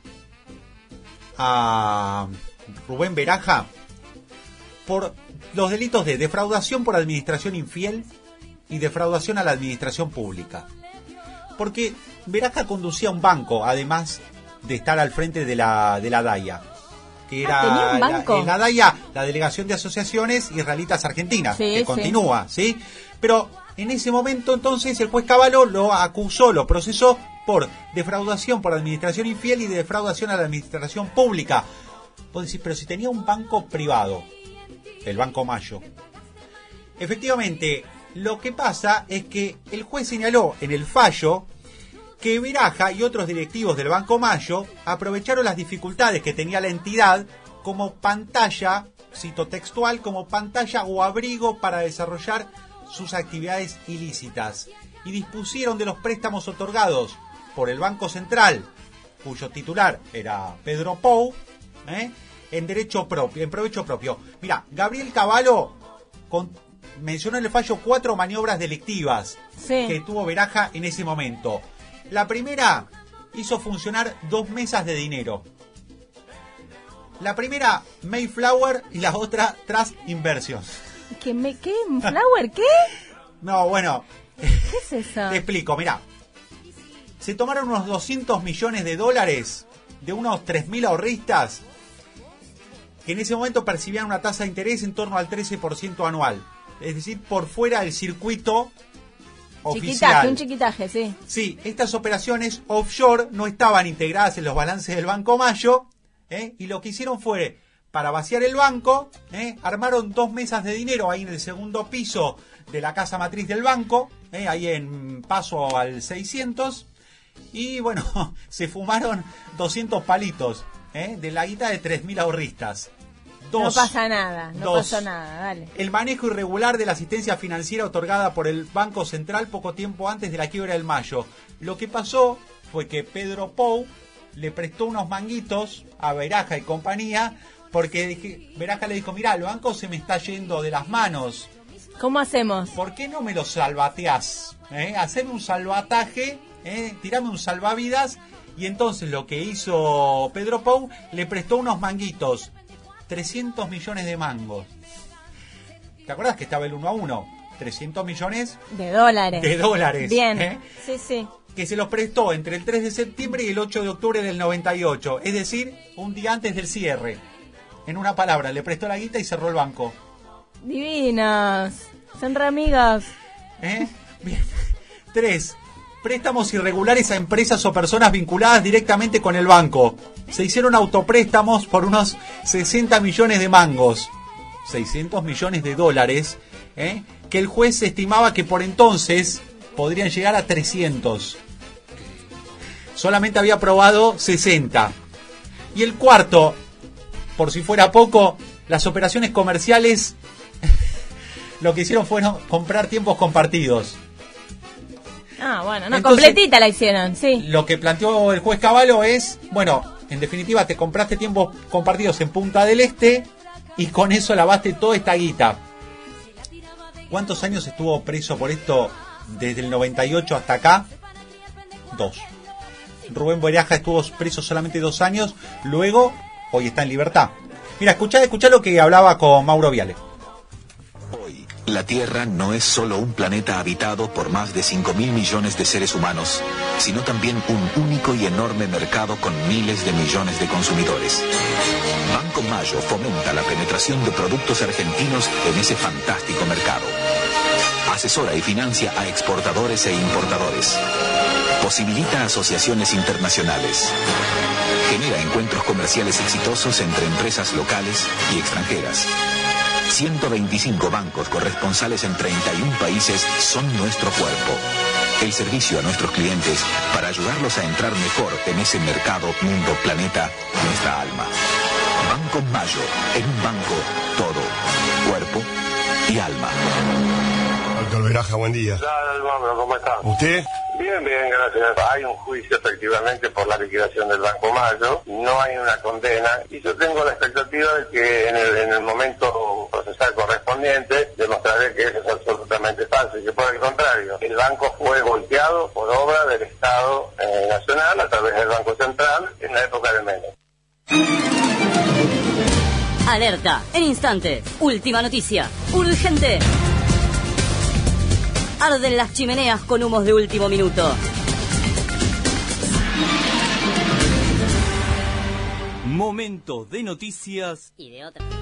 a Rubén Beraja por los delitos de defraudación por administración infiel y defraudación a la administración pública. Porque Beraja conducía un banco, además de estar al frente de la, de la DAIA. Que era ah, ¿tenía un banco? La, la DAIA, la Delegación de Asociaciones Israelitas Argentinas, sí, que sí. continúa, ¿sí? Pero en ese momento entonces el juez Cavallo lo acusó, lo procesó por defraudación por administración infiel y de defraudación a la administración pública. Vos decís, pero si tenía un banco privado, el Banco Mayo. Efectivamente, lo que pasa es que el juez señaló en el fallo que Beraja y otros directivos del Banco Mayo aprovecharon las dificultades que tenía la entidad como pantalla, cito textual, como pantalla o abrigo para desarrollar sus actividades ilícitas, y dispusieron de los préstamos otorgados por el Banco Central, cuyo titular era Pedro Pou, ¿eh? en derecho propio, en provecho propio. Mira, Gabriel Cavallo con, mencionó en el fallo cuatro maniobras delictivas sí. que tuvo Beraja en ese momento. La primera hizo funcionar dos mesas de dinero. La primera, Mayflower, y la otra, Trust Inversions. ¿Qué? Me, ¿Qué? ¿Flower? ¿Qué? No, bueno. ¿Qué es eso? Te explico, mirá. Se tomaron unos doscientos millones de dólares de unos tres mil ahorristas que en ese momento percibían una tasa de interés en torno al trece por ciento anual. Es decir, por fuera del circuito oficial. Chiquitaje, un chiquitaje, sí. Sí, estas operaciones offshore no estaban integradas en los balances del Banco Mayo, ¿eh? y lo que hicieron fue, para vaciar el banco, ¿eh? armaron dos mesas de dinero ahí en el segundo piso de la casa matriz del banco, ¿eh? ahí en Paso al seiscientos, y bueno, se fumaron doscientos palitos ¿eh? de la guita de tres mil ahorristas. Dos, no pasa nada, no dos. pasó nada, dale. El manejo irregular de la asistencia financiera otorgada por el Banco Central poco tiempo antes de la quiebra del Mayo. Lo que pasó fue que Pedro Pou le prestó unos manguitos a Beraja y compañía, porque dije, Beraja le dijo, mirá, el banco se me está yendo de las manos. ¿Cómo hacemos? ¿Por qué no me lo salvateás? ¿Eh? Haceme un salvataje, ¿eh? tirame un salvavidas. Y entonces lo que hizo Pedro Pou, le prestó unos manguitos. trescientos millones de mangos. ¿Te acuerdas que estaba el uno a uno? trescientos millones de dólares. De dólares. Bien. ¿eh? Sí, sí. Que se los prestó entre el tres de septiembre y el ocho de octubre del noventa y ocho. Es decir, un día antes del cierre. En una palabra, le prestó la guita y cerró el banco. Divinas. Son re amigas. ¿Eh? Bien. Tres. Préstamos irregulares a empresas o personas vinculadas directamente con el banco. Se hicieron autopréstamos por unos sesenta millones de mangos. seiscientos millones de dólares. ¿eh? Que el juez estimaba que por entonces podrían llegar a trescientos. Solamente había aprobado sesenta. Y el cuarto, por si fuera poco, las operaciones comerciales lo que hicieron fueron comprar tiempos compartidos. Ah, bueno, no, Entonces, completita la hicieron, sí. Lo que planteó el juez Cavallo es, bueno, en definitiva te compraste tiempos compartidos en Punta del Este y con eso lavaste toda esta guita. ¿Cuántos años estuvo preso por esto desde el noventa y ocho hasta acá? Dos. Rubén Beraja estuvo preso solamente dos años, luego hoy está en libertad. Mira, escuchá, escuchá lo que hablaba con Mauro Viale. Hoy, la Tierra no es solo un planeta habitado por más de cinco mil millones de seres humanos, sino también un único y enorme mercado con miles de millones de consumidores. Banco Mayo fomenta la penetración de productos argentinos en ese fantástico mercado. Asesora y financia a exportadores e importadores. Posibilita asociaciones internacionales. Genera encuentros comerciales exitosos entre empresas locales y extranjeras. ciento veinticinco bancos corresponsales en treinta y un países son nuestro cuerpo. El servicio a nuestros clientes para ayudarlos a entrar mejor en ese mercado, mundo, planeta, nuestra alma. Banco Mayo, en un banco, todo, cuerpo y alma. Doctor Beraja, buen día. Hola, ¿cómo está? ¿Usted? Bien, bien, gracias. Hay un juicio efectivamente por la liquidación del Banco Mayo, no hay una condena y yo tengo la expectativa de que en el, en el momento procesal correspondiente demostraré que eso es absolutamente falso y que por el contrario, el banco fue golpeado por obra del Estado eh, Nacional a través del Banco Central en la época de Menem. Alerta, en instantes, última noticia, urgente. Arden las chimeneas con humos de último minuto. Momento de noticias y de otra.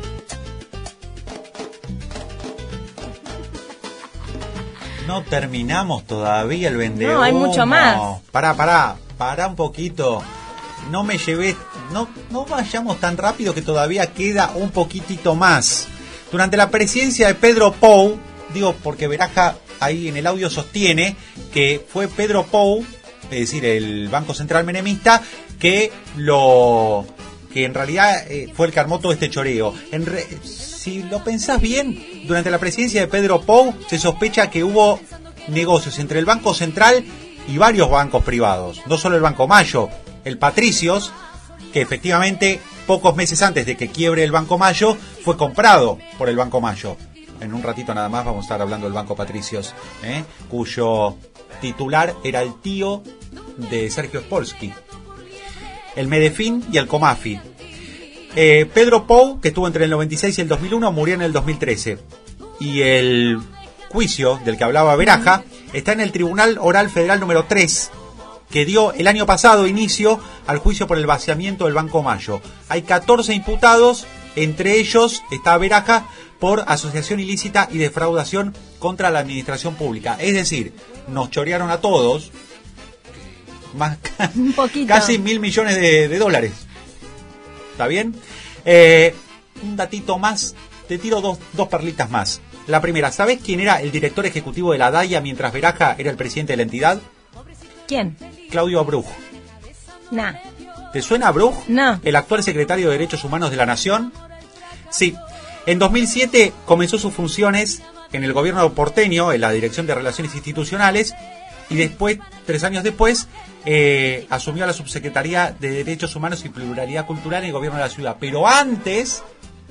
No terminamos todavía el vendehumo. No, hay mucho más. Pará, pará, pará un poquito. No me llevé, no, no vayamos tan rápido que todavía queda un poquitito más. Durante la presidencia de Pedro Pou, digo porque Beraja ahí en el audio sostiene que fue Pedro Pou, es decir, el Banco Central menemista, que lo que en realidad eh, fue el que armó todo este choreo. En re, si lo pensás bien, durante la presidencia de Pedro Pou se sospecha que hubo negocios entre el Banco Central y varios bancos privados, no solo el Banco Mayo, el Patricios, que efectivamente pocos meses antes de que quiebre el Banco Mayo fue comprado por el Banco Mayo. En un ratito nada más vamos a estar hablando del Banco Patricios, ¿eh? Cuyo titular era el tío de Sergio Spolsky, el Medefin y el Comafi. Eh, Pedro Pou, que estuvo entre el noventa y seis y el dos mil uno, murió en el dos mil trece. Y el juicio del que hablaba Beraja está en el Tribunal Oral Federal número tres, que dio el año pasado inicio al juicio por el vaciamiento del Banco Mayo. Hay catorce imputados, entre ellos está Beraja por asociación ilícita y defraudación contra la administración pública. Es decir, nos chorearon a todos más un poquito. Casi mil millones de, de dólares. ¿Está bien? Eh, un datito más, te tiro dos, dos perlitas más. La primera, ¿sabés quién era el director ejecutivo de la D A I A mientras Beraja era el presidente de la entidad? ¿Quién? Claudio Abruj. Nah. ¿Te suena Abruj? No. El actual secretario de Derechos Humanos de la Nación. Sí. En dos mil siete comenzó sus funciones en el gobierno porteño, en la Dirección de Relaciones Institucionales, y después, tres años después, eh, asumió la Subsecretaría de Derechos Humanos y Pluralidad Cultural en el gobierno de la ciudad. Pero antes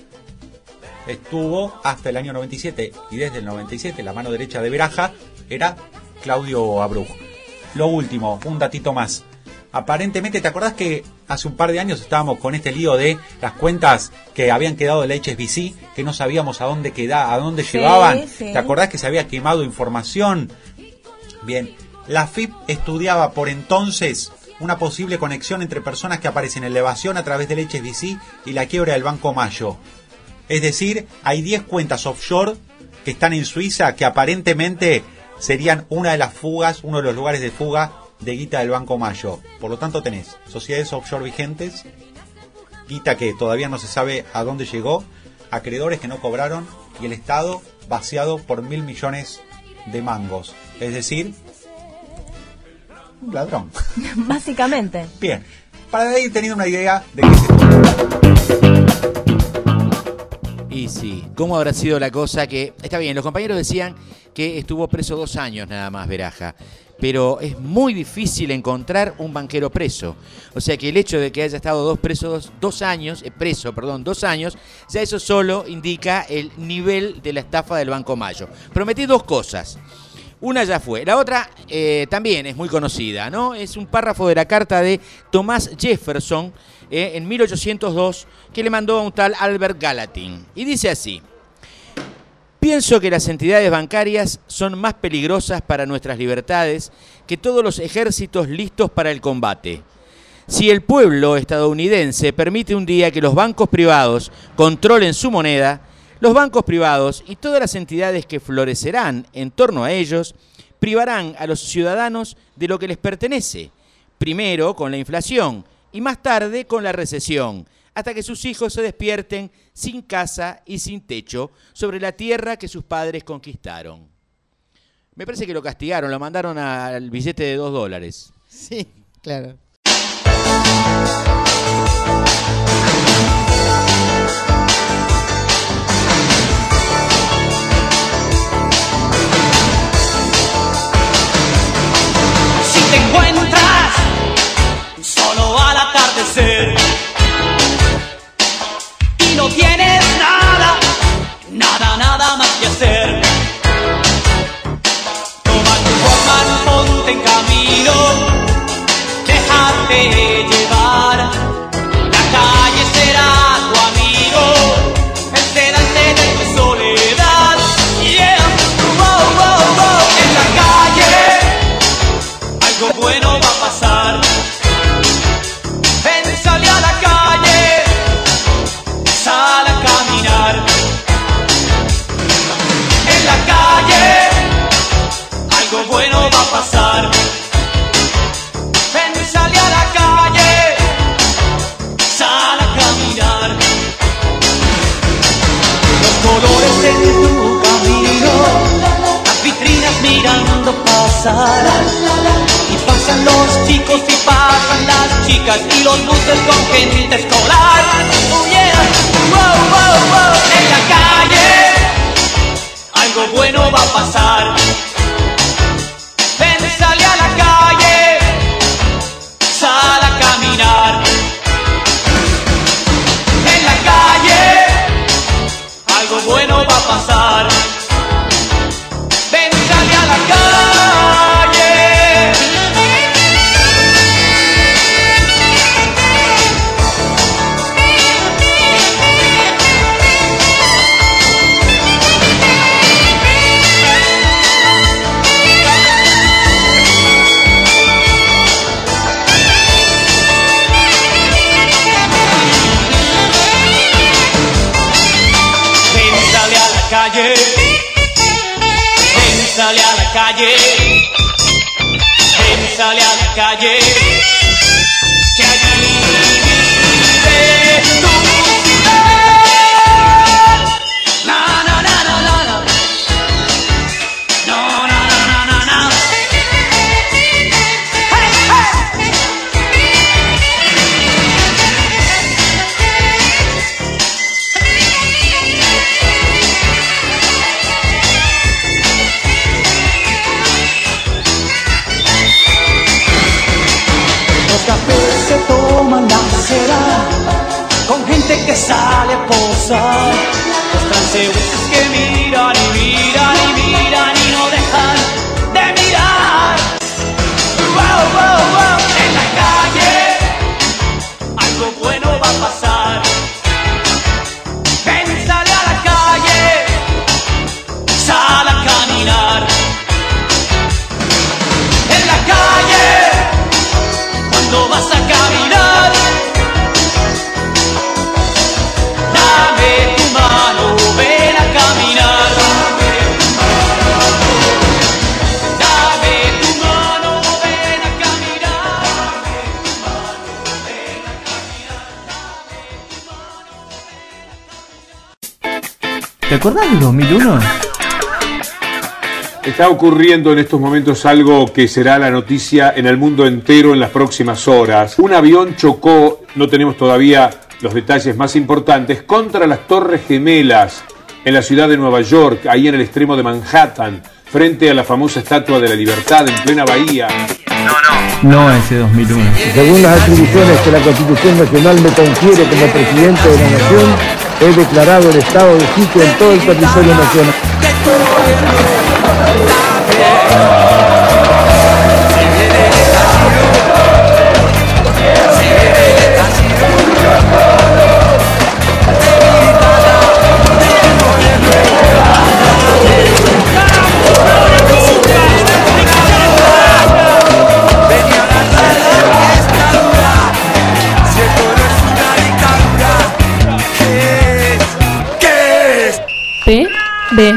estuvo hasta el año noventa y siete, y desde el noventa y siete la mano derecha de Beraja era Claudio Abruj. Lo último, un datito más. Aparentemente, ¿te acordás que hace un par de años estábamos con este lío de las cuentas que habían quedado del H S B C, que no sabíamos a dónde quedaba, a dónde sí, llevaban? Sí. ¿Te acordás que se había quemado información? Bien, la F I P estudiaba por entonces una posible conexión entre personas que aparecen en elevación a través del H S B C y la quiebra del Banco Mayo. Es decir, hay diez cuentas offshore que están en Suiza que aparentemente serían una de las fugas, uno de los lugares de fuga de guita del Banco Mayo. Por lo tanto tenés sociedades offshore vigentes, guita que todavía no se sabe a dónde llegó, acreedores que no cobraron y el Estado vaciado por mil millones de mangos. Es decir, Un ladrón. Básicamente. Bien, para ir teniendo una idea de qué se trata. Y sí, ¿cómo habrá sido la cosa? Que está bien, los compañeros decían que estuvo preso dos años nada más Beraja, pero es muy difícil encontrar un banquero preso. O sea que el hecho de que haya estado dos presos, dos años, eh, preso, perdón, dos años, ya eso solo indica el nivel de la estafa del Banco Mayo. Prometí dos cosas. Una ya fue. La otra eh, también es muy conocida, ¿no? Es un párrafo de la carta de Thomas Jefferson eh, en mil ochocientos dos que le mandó a un tal Albert Gallatin. Y dice así: pienso que las entidades bancarias son más peligrosas para nuestras libertades que todos los ejércitos listos para el combate. Si el pueblo estadounidense permite un día que los bancos privados controlen su moneda, los bancos privados y todas las entidades que florecerán en torno a ellos privarán a los ciudadanos de lo que les pertenece, primero con la inflación y más tarde con la recesión, hasta que sus hijos se despierten sin casa y sin techo sobre la tierra que sus padres conquistaron. Me parece que lo castigaron, lo mandaron al billete de dos dólares. Sí, claro. Si te encuentras solo al atardecer y no tienes nada, nada, nada más que hacer, toma tu Walkman, ponte en camino, déjate llevar, la calle será tu amigo, el sedante de tu soledad, yeah, wow, wow, wow, en la calle algo bueno va a pasar. Ven, sale a la calle, sal a caminar. En la calle algo bueno va a pasar. Ven, sale a la calle, sal a caminar. Los colores en tu camino, las vitrinas mirando pasar. Y pasan los chicos y pasan las chicas y los buses con gente escolar. Oh yeah, wow, wow, wow. En la calle algo bueno va a pasar. Ven, sale a la calle, sal a caminar. En la calle algo bueno va a pasar. Ven, sale a la calle. Calle, ven, sale a la calle, ven, sale a la calle, que allí vive tu ciudad. Na, na, na, na, na, na. No, na, na, na, na, na. Hey, hey. Los cafés se toman la acera con gente que sale a posar. Los transeúntes que miran y miran y miran y no dejan de mirar. Wow, wow, wow. En la calle algo bueno va a pasar. Ven, sale a la calle, sal a caminar. En la calle cuando vas a caminar, dame tu mano, ven a caminar. Dame tu mano, ven a caminar. ¿Te acordás del dos mil uno? Está ocurriendo en estos momentos algo que será la noticia en el mundo entero en las próximas horas. Un avión chocó, no tenemos todavía los detalles más importantes, contra las Torres Gemelas en la ciudad de Nueva York, ahí en el extremo de Manhattan, frente a la famosa Estatua de la Libertad en plena bahía. No ese dos mil uno. Según las atribuciones que la Constitución Nacional me confiere como presidente de la Nación, he declarado el estado de sitio en todo el territorio nacional. P, B.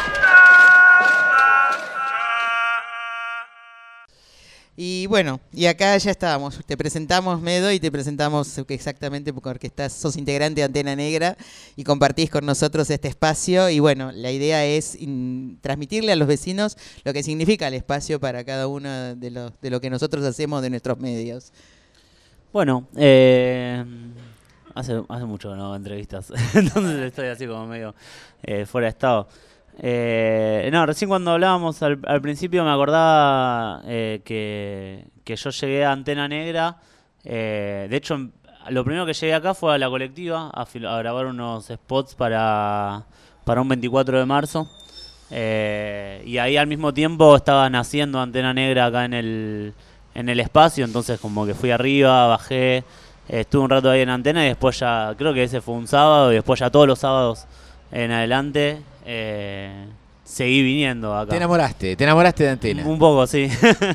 Y bueno, y acá ya estábamos. Te presentamos, Medo, y te presentamos exactamente porque estás, sos integrante de Antena Negra y compartís con nosotros este espacio. Y bueno, la idea es in, transmitirle a los vecinos lo que significa el espacio para cada uno de, los, de lo que nosotros hacemos de nuestros medios. Bueno, eh, hace, hace mucho que no hago entrevistas, entonces estoy así como medio eh, fuera de estado. Eh, no, recién cuando hablábamos al, al principio me acordaba eh, que, que yo llegué a Antena Negra. Eh, de hecho, lo primero que llegué acá fue a la colectiva a, fil- a grabar unos spots para, para un veinticuatro de marzo. Eh, y ahí al mismo tiempo estaba naciendo Antena Negra acá en el, en el espacio. Entonces como que fui arriba, bajé, eh, estuve un rato ahí en Antena y después ya, creo que ese fue un sábado y después ya todos los sábados en adelante eh, seguí viniendo acá. Te enamoraste, te enamoraste de Antena. Un poco, sí.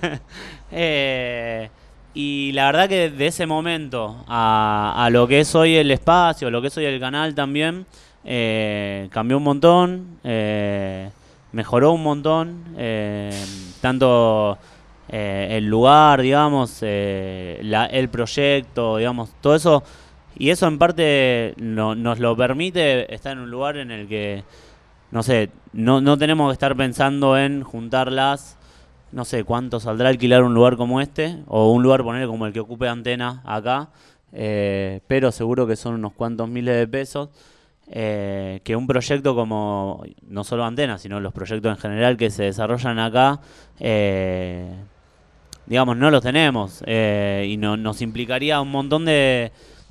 eh, y la verdad que de ese momento a, a lo que es hoy el espacio, lo que es hoy el canal también, eh, cambió un montón, eh, mejoró un montón, eh, tanto eh, el lugar, digamos, eh, la, el proyecto, digamos, todo eso. Y eso en parte no, nos lo permite estar en un lugar en el que, no sé, no, no tenemos que estar pensando en juntarlas, no sé cuánto saldrá alquilar un lugar como este, o un lugar, poner como el que ocupe Antena acá, eh, pero seguro que son unos cuantos miles de pesos, eh, que un proyecto como, no solo Antena, sino los proyectos en general que se desarrollan acá, eh, digamos, no los tenemos, eh, y no, nos implicaría un montón de...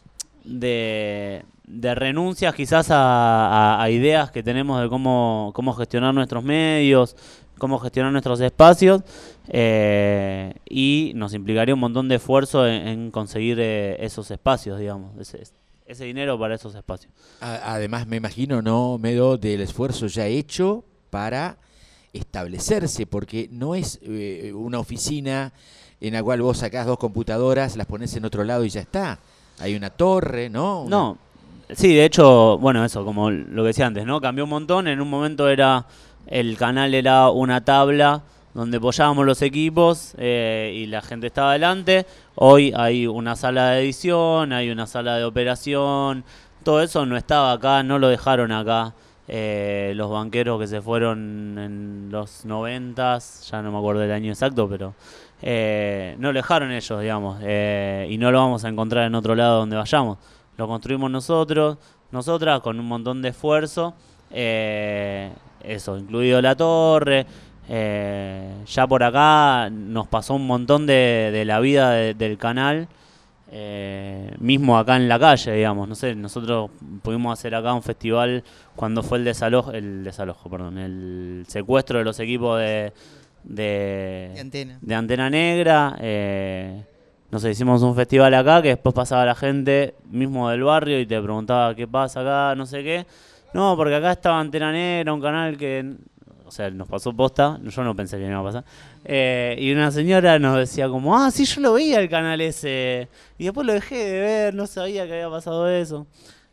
De, de renuncias quizás a, a, a ideas que tenemos de cómo, cómo gestionar nuestros medios, cómo gestionar nuestros espacios, eh, y nos implicaría un montón de esfuerzo en, en conseguir eh, esos espacios, digamos, ese, ese dinero para esos espacios. Además me imagino, ¿no, Medo, del esfuerzo ya hecho para establecerse, porque no es eh, una oficina en la cual vos sacás dos computadoras, las pones en otro lado y ya está. Hay una torre, ¿no? Una... No, sí, de hecho, bueno, eso, como lo que decía antes, ¿no? Cambió un montón. En un momento era, el canal era una tabla donde apoyábamos los equipos eh, y la gente estaba adelante. Hoy hay una sala de edición, hay una sala de operación. Todo eso no estaba acá, no lo dejaron acá. Eh, los banqueros que se fueron en los noventas, ya no me acuerdo del año exacto, pero... Eh, no lo dejaron ellos, digamos, eh, y no lo vamos a encontrar en otro lado donde vayamos. Lo construimos nosotros, nosotras, con un montón de esfuerzo, eh, eso, incluido la torre. Eh, ya por acá nos pasó un montón de, de la vida de, del canal, eh, mismo acá en la calle, digamos. No sé, nosotros pudimos hacer acá un festival cuando fue el desalojo, el desalojo, perdón, el secuestro de los equipos de... De, de Antena, de Antena Negra, eh, no sé, hicimos un festival acá que después pasaba la gente mismo del barrio y te preguntaba qué pasa acá, no sé qué. No, porque acá estaba Antena Negra, un canal que, o sea, nos pasó posta, yo no pensé que me iba a pasar. Eh, y una señora nos decía como, ah, sí, yo lo veía el canal ese. Y después lo dejé de ver, no sabía que había pasado eso.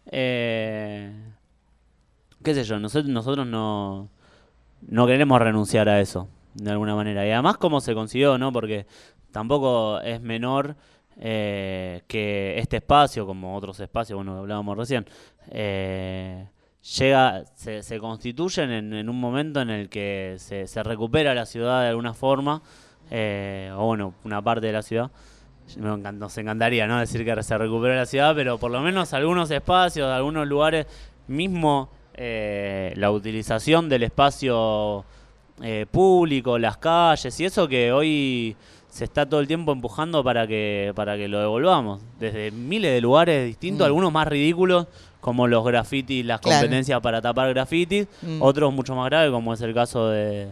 Eh, qué sé yo, nosotros, nosotros no, no queremos renunciar a eso. De alguna manera. Y además cómo se consiguió, ¿no? Porque tampoco es menor eh, que este espacio, como otros espacios, bueno, hablábamos recién, eh, llega, se, se constituyen en, en un momento en el que se, se recupera la ciudad de alguna forma, eh, o bueno, una parte de la ciudad. Me encant- nos encantaría, ¿no?, decir que se recupera la ciudad, pero por lo menos algunos espacios, algunos lugares, mismo eh, la utilización del espacio eh, público, las calles y eso que hoy se está todo el tiempo empujando para que para que lo devolvamos, desde miles de lugares distintos, mm. algunos más ridículos, como los grafitis, las Claro. competencias para tapar grafitis, Mm. otros mucho más graves, como es el caso de,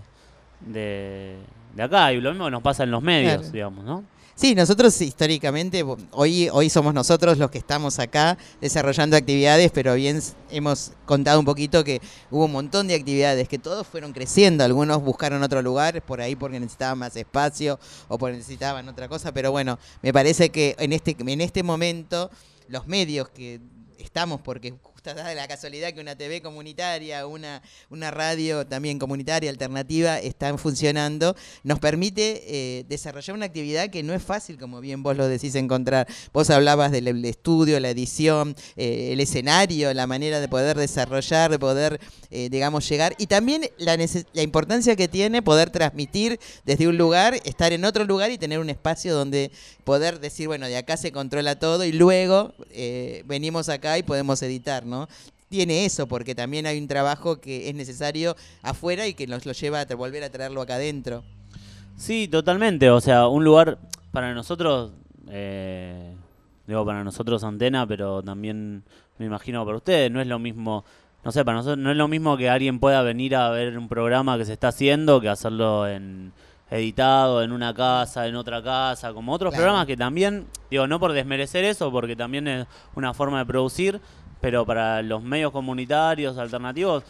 de, de acá, y lo mismo nos pasa en los medios, Claro. digamos, ¿no? Sí, nosotros históricamente, hoy, hoy somos nosotros los que estamos acá desarrollando actividades, pero bien hemos contado un poquito que hubo un montón de actividades que todos fueron creciendo, algunos buscaron otro lugar por ahí porque necesitaban más espacio o porque necesitaban otra cosa, pero bueno, me parece que en este, en este momento los medios que estamos, porque justo da la casualidad que una T V comunitaria, una, una radio también comunitaria, alternativa, están funcionando, nos permite eh, desarrollar una actividad que no es fácil, como bien vos lo decís, encontrar. Vos hablabas del el estudio, la edición, eh, el escenario, la manera de poder desarrollar, de poder, eh, digamos, llegar, y también la, neces- la importancia que tiene poder transmitir desde un lugar, estar en otro lugar y tener un espacio donde poder decir, bueno, de acá se controla todo y luego eh, venimos acá y podemos editar, ¿no? Tiene eso, porque también hay un trabajo que es necesario afuera y que nos lo lleva a tra- volver a traerlo acá adentro. Sí, totalmente. O sea, un lugar para nosotros, eh, digo para nosotros Antena, pero también me imagino para ustedes, no es lo mismo, no sé, para nosotros no es lo mismo que alguien pueda venir a ver un programa que se está haciendo que hacerlo en editado, en una casa, en otra casa, como otros Claro. programas que también, digo, no por desmerecer eso, porque también es una forma de producir, pero para los medios comunitarios, alternativos,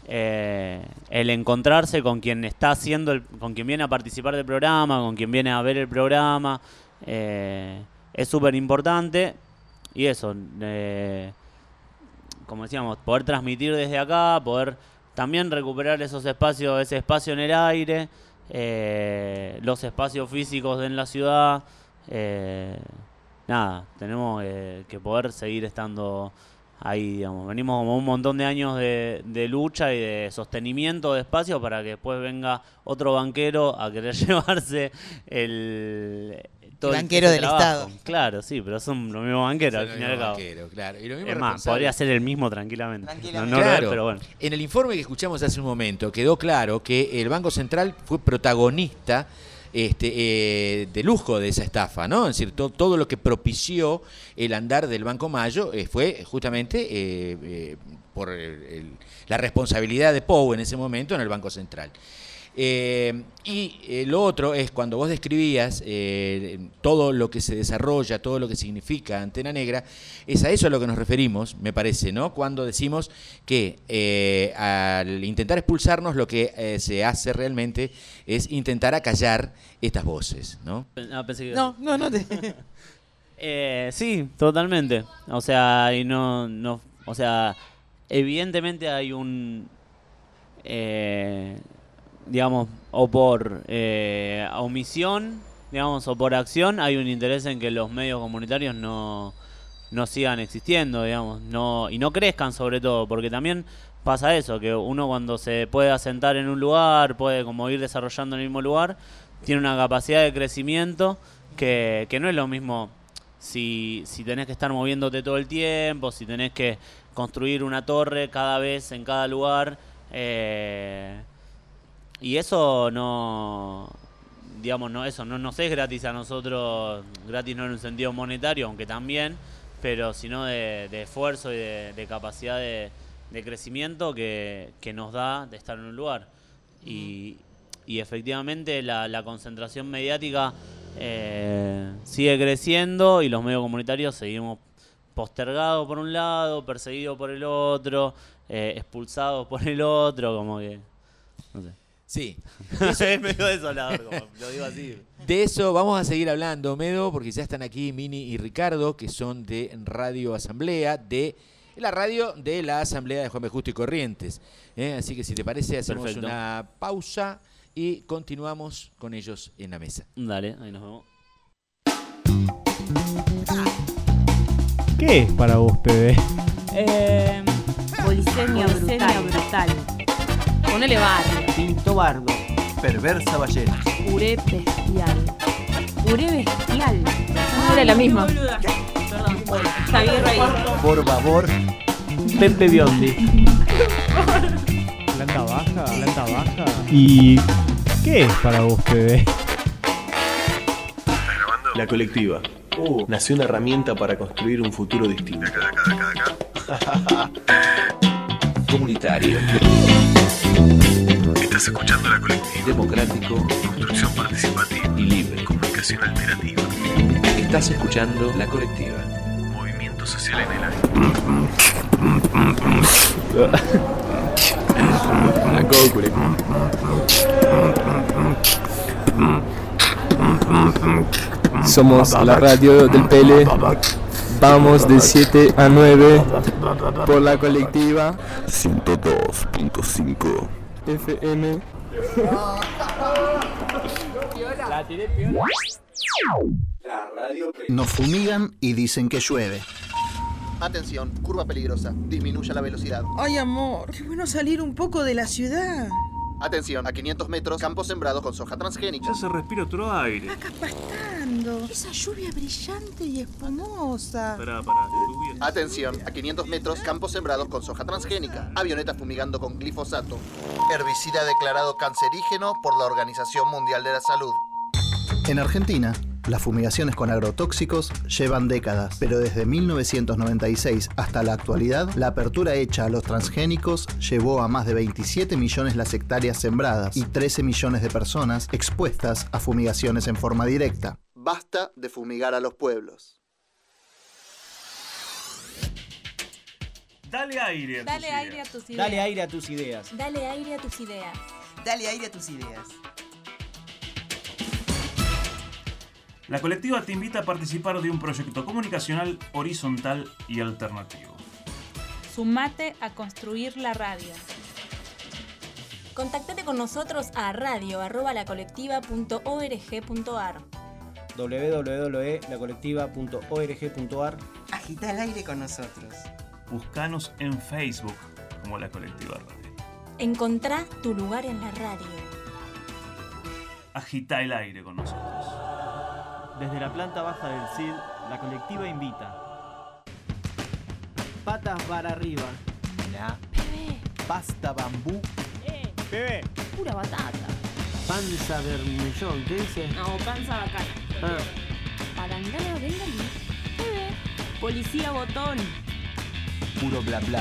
eh, el encontrarse con quien está haciendo, el, con quien viene a participar del programa, con quien viene a ver el programa, eh, es súper importante. Y eso, eh, como decíamos, poder transmitir desde acá, poder también recuperar esos espacios, ese espacio en el aire, eh, los espacios físicos en la ciudad. Eh, nada, tenemos eh, que poder seguir estando ahí, digamos. Venimos como un montón de años de, de lucha y de sostenimiento de espacios para que después venga otro banquero a querer llevarse el... todo el- Banquero ese del trabajo. Estado. Claro, sí, pero son los mismos banqueros Son al los fin y al mismos cabo. banqueros, claro. Y los mismos Es más, responsables. podría ser el mismo tranquilamente. No, no lo Claro. es, pero bueno. En el informe que escuchamos hace un momento quedó claro que el Banco Central fue protagonista este, eh, de lujo de esa estafa, ¿no? Es decir, to- todo lo que propició el andar del Banco Mayo eh, fue justamente eh, eh, por el- el- la responsabilidad de Pou en ese momento en el Banco Central. Eh, y eh, lo otro es cuando vos describías eh, todo lo que se desarrolla, todo lo que significa Antena Negra, es a eso a lo que nos referimos, me parece, ¿no? Cuando decimos que eh, al intentar expulsarnos lo que eh, se hace realmente es intentar acallar estas voces, ¿no? Ah, pensé que- No, no, no te... Eh, sí, totalmente. O sea, y no, no, o sea, evidentemente hay un, eh, digamos, o por eh, omisión, digamos, o por acción, hay un interés en que los medios comunitarios no, no sigan existiendo, digamos, no, y no crezcan sobre todo, porque también pasa eso, que uno cuando se puede asentar en un lugar, puede como ir desarrollando en el mismo lugar, tiene una capacidad de crecimiento que, que no es lo mismo si, si tenés que estar moviéndote todo el tiempo, si tenés que construir una torre cada vez en cada lugar, eh, y eso no, digamos, no, eso no nos es gratis a nosotros, gratis no en un sentido monetario, aunque también, pero sino de, de esfuerzo y de, de capacidad de, de crecimiento que, que nos da de estar en un lugar. Y, y efectivamente la, la concentración mediática eh, sigue creciendo y los medios comunitarios seguimos postergados por un lado, perseguidos por el otro, eh, expulsados por el otro, como que... no sé. Sí. Es medio desolador, como lo digo así. De eso vamos a seguir hablando, Medo, porque ya están aquí Mini y Ricardo, que son de Radio Asamblea, de la radio de la Asamblea de Juan B. Justo y Corrientes. ¿eh? Así que si te parece, hacemos Perfecto. una pausa y continuamos con ellos en la mesa. Dale, ahí nos vemos. ¿Qué es para vos, P B? Eh, Polisemia brutal. brutal. Ponele barrio. Pinto bardo. Perversa ballena. Puré bestial. Puré bestial. No era la misma. Perdón, está bien reír. Por favor. Pepe Biondi. Planta baja, planta baja. ¿Y qué es para vos, P B? La colectiva. Uh, nació una herramienta para construir un futuro distinto. Comunitario. Estás escuchando La Colectiva. Democrático. Construcción participativa. Y libre. Comunicación alternativa. Estás escuchando La Colectiva. Movimiento social en el aire. La Cócule. Somos la radio del P L. Vamos de siete a nueve por La Colectiva ciento dos punto cinco F M. Nos fumigan y dicen que llueve. Atención, curva peligrosa. Disminuya la velocidad. Ay, amor, qué bueno salir un poco de la ciudad. Atención, a quinientos metros, campos sembrados con soja transgénica. Ya se respira otro aire. Acá pastando. Esa lluvia brillante y espumosa. Pará, pará, lluvia. Atención, a quinientos metros, campos sembrados con soja transgénica. Avioneta fumigando con glifosato. Herbicida declarado cancerígeno por la Organización Mundial de la Salud. En Argentina, las fumigaciones con agrotóxicos llevan décadas, pero desde mil novecientos noventa y seis hasta la actualidad, la apertura hecha a los transgénicos llevó a más de veintisiete millones las hectáreas sembradas y trece millones de personas expuestas a fumigaciones en forma directa. Basta de fumigar a los pueblos. Dale aire a tus Dale ideas. aire a tus ideas. Dale aire a tus ideas. Dale aire a tus ideas. Dale aire a tus ideas. La colectiva te invita a participar de un proyecto comunicacional horizontal y alternativo. Sumate a construir la radio. Contactate con nosotros a radio arroba lacolectiva punto org punto ar. doble u doble u doble u punto la colectiva punto org punto ar. Agita el aire con nosotros. Buscanos en Facebook como La Colectiva Radio. Encontrá tu lugar en la radio. Agita el aire con nosotros. Desde la planta baja del C I D, la colectiva invita. Patas para arriba. La Bebé. pasta bambú. Eh. Bebé. Pura batata. Panza bermellón, ¿qué dice? No, panza bacana. Ah. Palangana, bengalí. Bebé. Policía botón. Puro bla bla.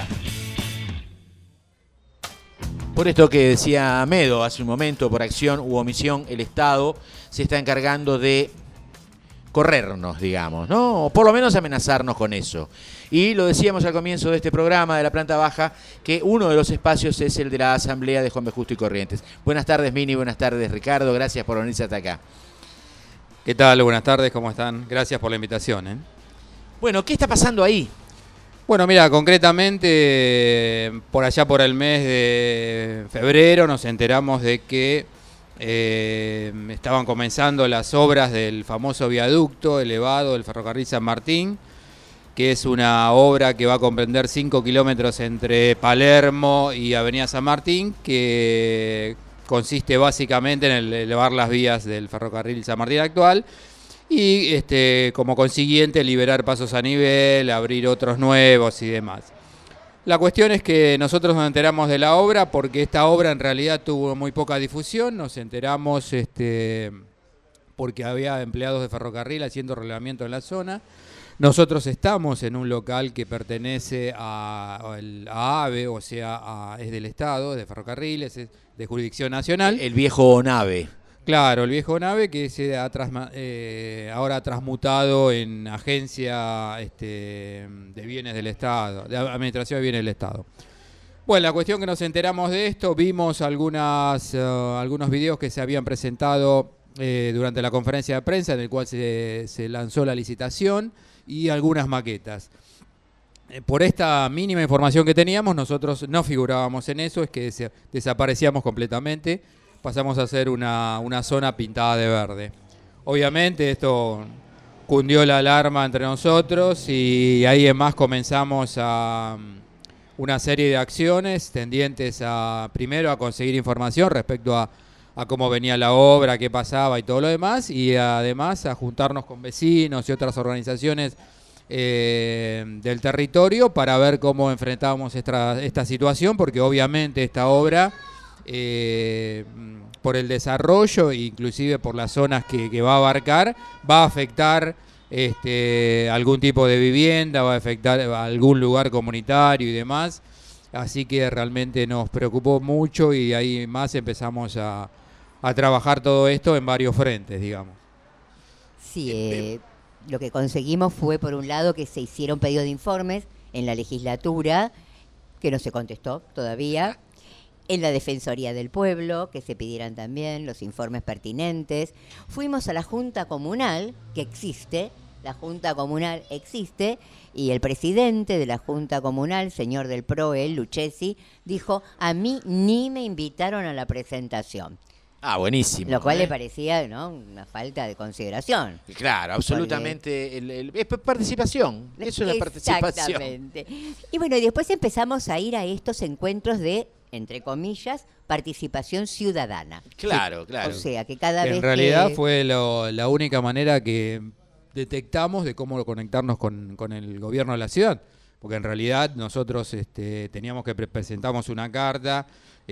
Por esto que decía Medo hace un momento, por acción u omisión, el Estado se está encargando de corrernos, digamos, ¿no? O por lo menos amenazarnos con eso. Y lo decíamos al comienzo de este programa de la planta baja, que uno de los espacios es el de la Asamblea de Juan B. Justo y Corrientes. Buenas tardes, Mini, buenas tardes, Ricardo, gracias por venirse hasta acá. ¿Qué tal? Buenas tardes, ¿cómo están? Gracias por la invitación, ¿eh? Bueno, ¿qué está pasando ahí? Bueno, mira, concretamente, por allá por el mes de febrero nos enteramos de que eh, estaban comenzando las obras del famoso viaducto elevado del ferrocarril San Martín, que es una obra que va a comprender cinco kilómetros entre Palermo y Avenida San Martín, que consiste básicamente en el elevar las vías del ferrocarril San Martín actual y este, como consiguiente liberar pasos a nivel, abrir otros nuevos y demás. La cuestión es que nosotros nos enteramos de la obra porque esta obra en realidad tuvo muy poca difusión. Nos enteramos este, porque había empleados de ferrocarril haciendo relevamiento en la zona. Nosotros estamos en un local que pertenece a, a AVE, o sea, a, es del Estado, de ferrocarriles, es de jurisdicción nacional. El viejo NAVE. Claro, el viejo NAVE que se ha trasma, eh, ahora transmutado en agencia este, de bienes del Estado, de administración de bienes del Estado. Bueno, la cuestión que nos enteramos de esto, vimos algunas, uh, algunos videos que se habían presentado eh, durante la conferencia de prensa en el cual se, se lanzó la licitación y algunas maquetas. Eh, por esta mínima información que teníamos, nosotros no figurábamos en eso, es que des- desaparecíamos completamente. Pasamos a hacer una, una zona pintada de verde. Obviamente esto cundió la alarma entre nosotros y ahí en más comenzamos a, una serie de acciones tendientes a, primero, a conseguir información respecto a, a cómo venía la obra, qué pasaba y todo lo demás, y además a juntarnos con vecinos y otras organizaciones eh, del territorio para ver cómo enfrentábamos esta, esta situación, porque obviamente esta obra, eh, por el desarrollo, inclusive por las zonas que, que va a abarcar, va a afectar este, algún tipo de vivienda, va a afectar algún lugar comunitario y demás, así que realmente nos preocupó mucho y ahí más empezamos a, a trabajar todo esto en varios frentes, digamos. Sí, eh, lo que conseguimos fue, por un lado, que se hicieron pedidos de informes en la legislatura, que no se contestó todavía, en la Defensoría del Pueblo, que se pidieran también los informes pertinentes. Fuimos a la Junta Comunal, que existe, la Junta Comunal existe, y el presidente de la Junta Comunal, señor del P R O E, Lucchesi, dijo, a mí ni me invitaron a la presentación. Ah, buenísimo. Lo cual ¿eh? le parecía, ¿no?, una falta de consideración. Claro, absolutamente. El, el, es participación. Eso es la participación. Exactamente. Y bueno, y después empezamos a ir a estos encuentros de, entre comillas, participación ciudadana. Claro, claro. O sea, que cada en vez En realidad que... fue lo, la única manera que detectamos de cómo conectarnos con, con el gobierno de la ciudad. Porque en realidad nosotros este, teníamos que pre presentamos una carta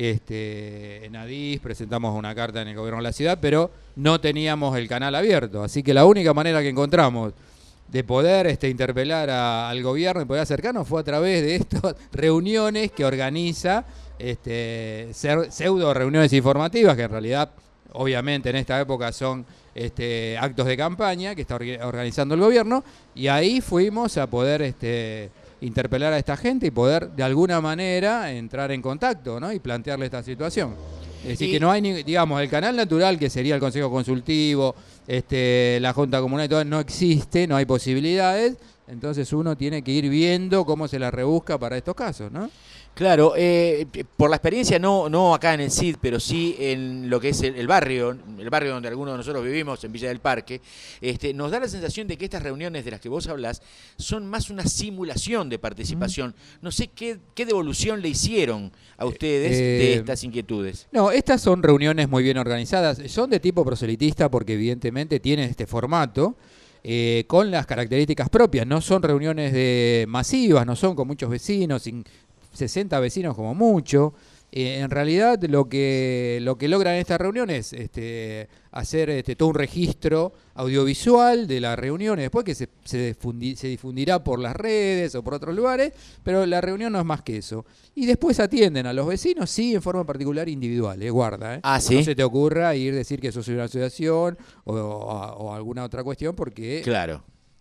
este, en Adís, presentamos una carta en el gobierno de la ciudad, pero no teníamos el canal abierto. Así que la única manera que encontramos de poder este, interpelar a, al gobierno y poder acercarnos fue a través de estas reuniones que organiza, este, pseudo reuniones informativas, que en realidad, obviamente, en esta época son este, actos de campaña que está organizando el gobierno, y ahí fuimos a poder este, interpelar a esta gente y poder, de alguna manera, entrar en contacto, ¿no?, y plantearle esta situación. Es decir, y... que no hay, ni, digamos, el canal natural, que sería el Consejo Consultivo, este, la Junta Comunal y todo, no existe, no hay posibilidades, entonces uno tiene que ir viendo cómo se la rebusca para estos casos, ¿no? Claro, eh, por la experiencia, no, no acá en el C I D, pero sí en lo que es el, el barrio, el barrio donde algunos de nosotros vivimos, en Villa del Parque, este, nos da la sensación de que estas reuniones de las que vos hablás son más una simulación de participación. Mm. No sé qué, qué devolución le hicieron a ustedes eh, de estas inquietudes. No, estas son reuniones muy bien organizadas, son de tipo proselitista porque evidentemente tienen este formato, eh, con las características propias, no son reuniones de masivas, no son con muchos vecinos, sin sesenta vecinos como mucho. Eh, en realidad lo que lo que logran estas reuniones es este, hacer este, todo un registro audiovisual de las reuniones, después que se, se, difundi, se difundirá por las redes o por otros lugares, pero la reunión no es más que eso. Y después atienden a los vecinos, sí, en forma particular individual, eh, guarda. Eh. Ah, ¿sí? No se te ocurra ir a decir que sos una asociación o, o, o alguna otra cuestión porque... Claro.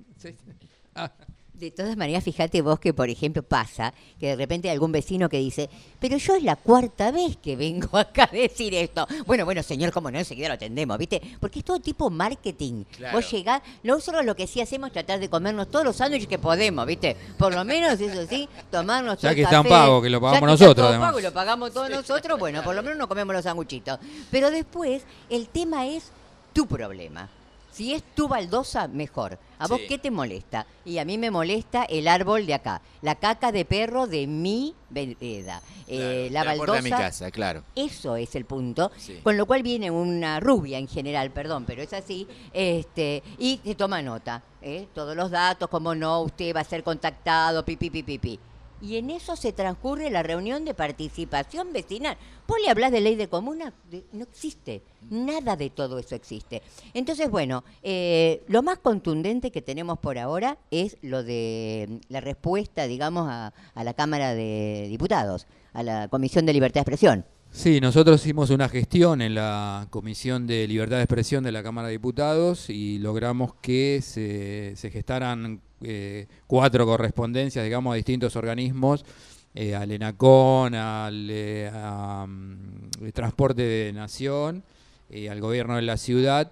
Ah. De todas maneras, fíjate vos que, por ejemplo, pasa que de repente hay algún vecino que dice, pero yo es la cuarta vez que vengo acá a decir esto. Bueno, bueno, señor, cómo no, enseguida lo atendemos, ¿viste? Porque es todo tipo marketing. Claro. Vos llegás, nosotros lo que sí hacemos es tratar de comernos todos los sándwiches que podemos, ¿viste? Por lo menos, eso sí, tomarnos todo ya que el están café, pagos, que lo pagamos ya que nosotros, está todo además. pago y lo pagamos todos nosotros, bueno, por lo menos nos comemos los sanguchitos. Pero después, el tema es tu problema. Si es tu baldosa, mejor. ¿A vos sí. qué te molesta? Y a mí me molesta el árbol de acá, la caca de perro de mi vereda, eh, claro, la baldosa de mi casa, claro. Eso es el punto. Sí. Con lo cual viene una rubia en general, perdón, pero es así, este, y se toma nota, ¿eh? Todos los datos, como no, usted va a ser contactado, pipi, pipi, pipi. Y en eso se transcurre la reunión de participación vecinal. Vos le hablás de ley de comuna, de, no existe, nada de todo eso existe. Entonces, bueno, eh, lo más contundente que tenemos por ahora es lo de la respuesta, digamos, a, a la Cámara de Diputados, a la Comisión de Libertad de Expresión. Sí, nosotros hicimos una gestión en la Comisión de Libertad de Expresión de la Cámara de Diputados y logramos que se, se gestaran eh, cuatro correspondencias, digamos, a distintos organismos, eh, al ENACON, al eh, a, um, Transporte de Nación, eh, al Gobierno de la Ciudad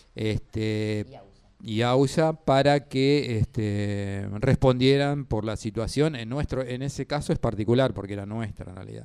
este, y a U S A, para que este, respondieran por la situación. En, nuestro, en ese caso es particular, porque era nuestra en realidad.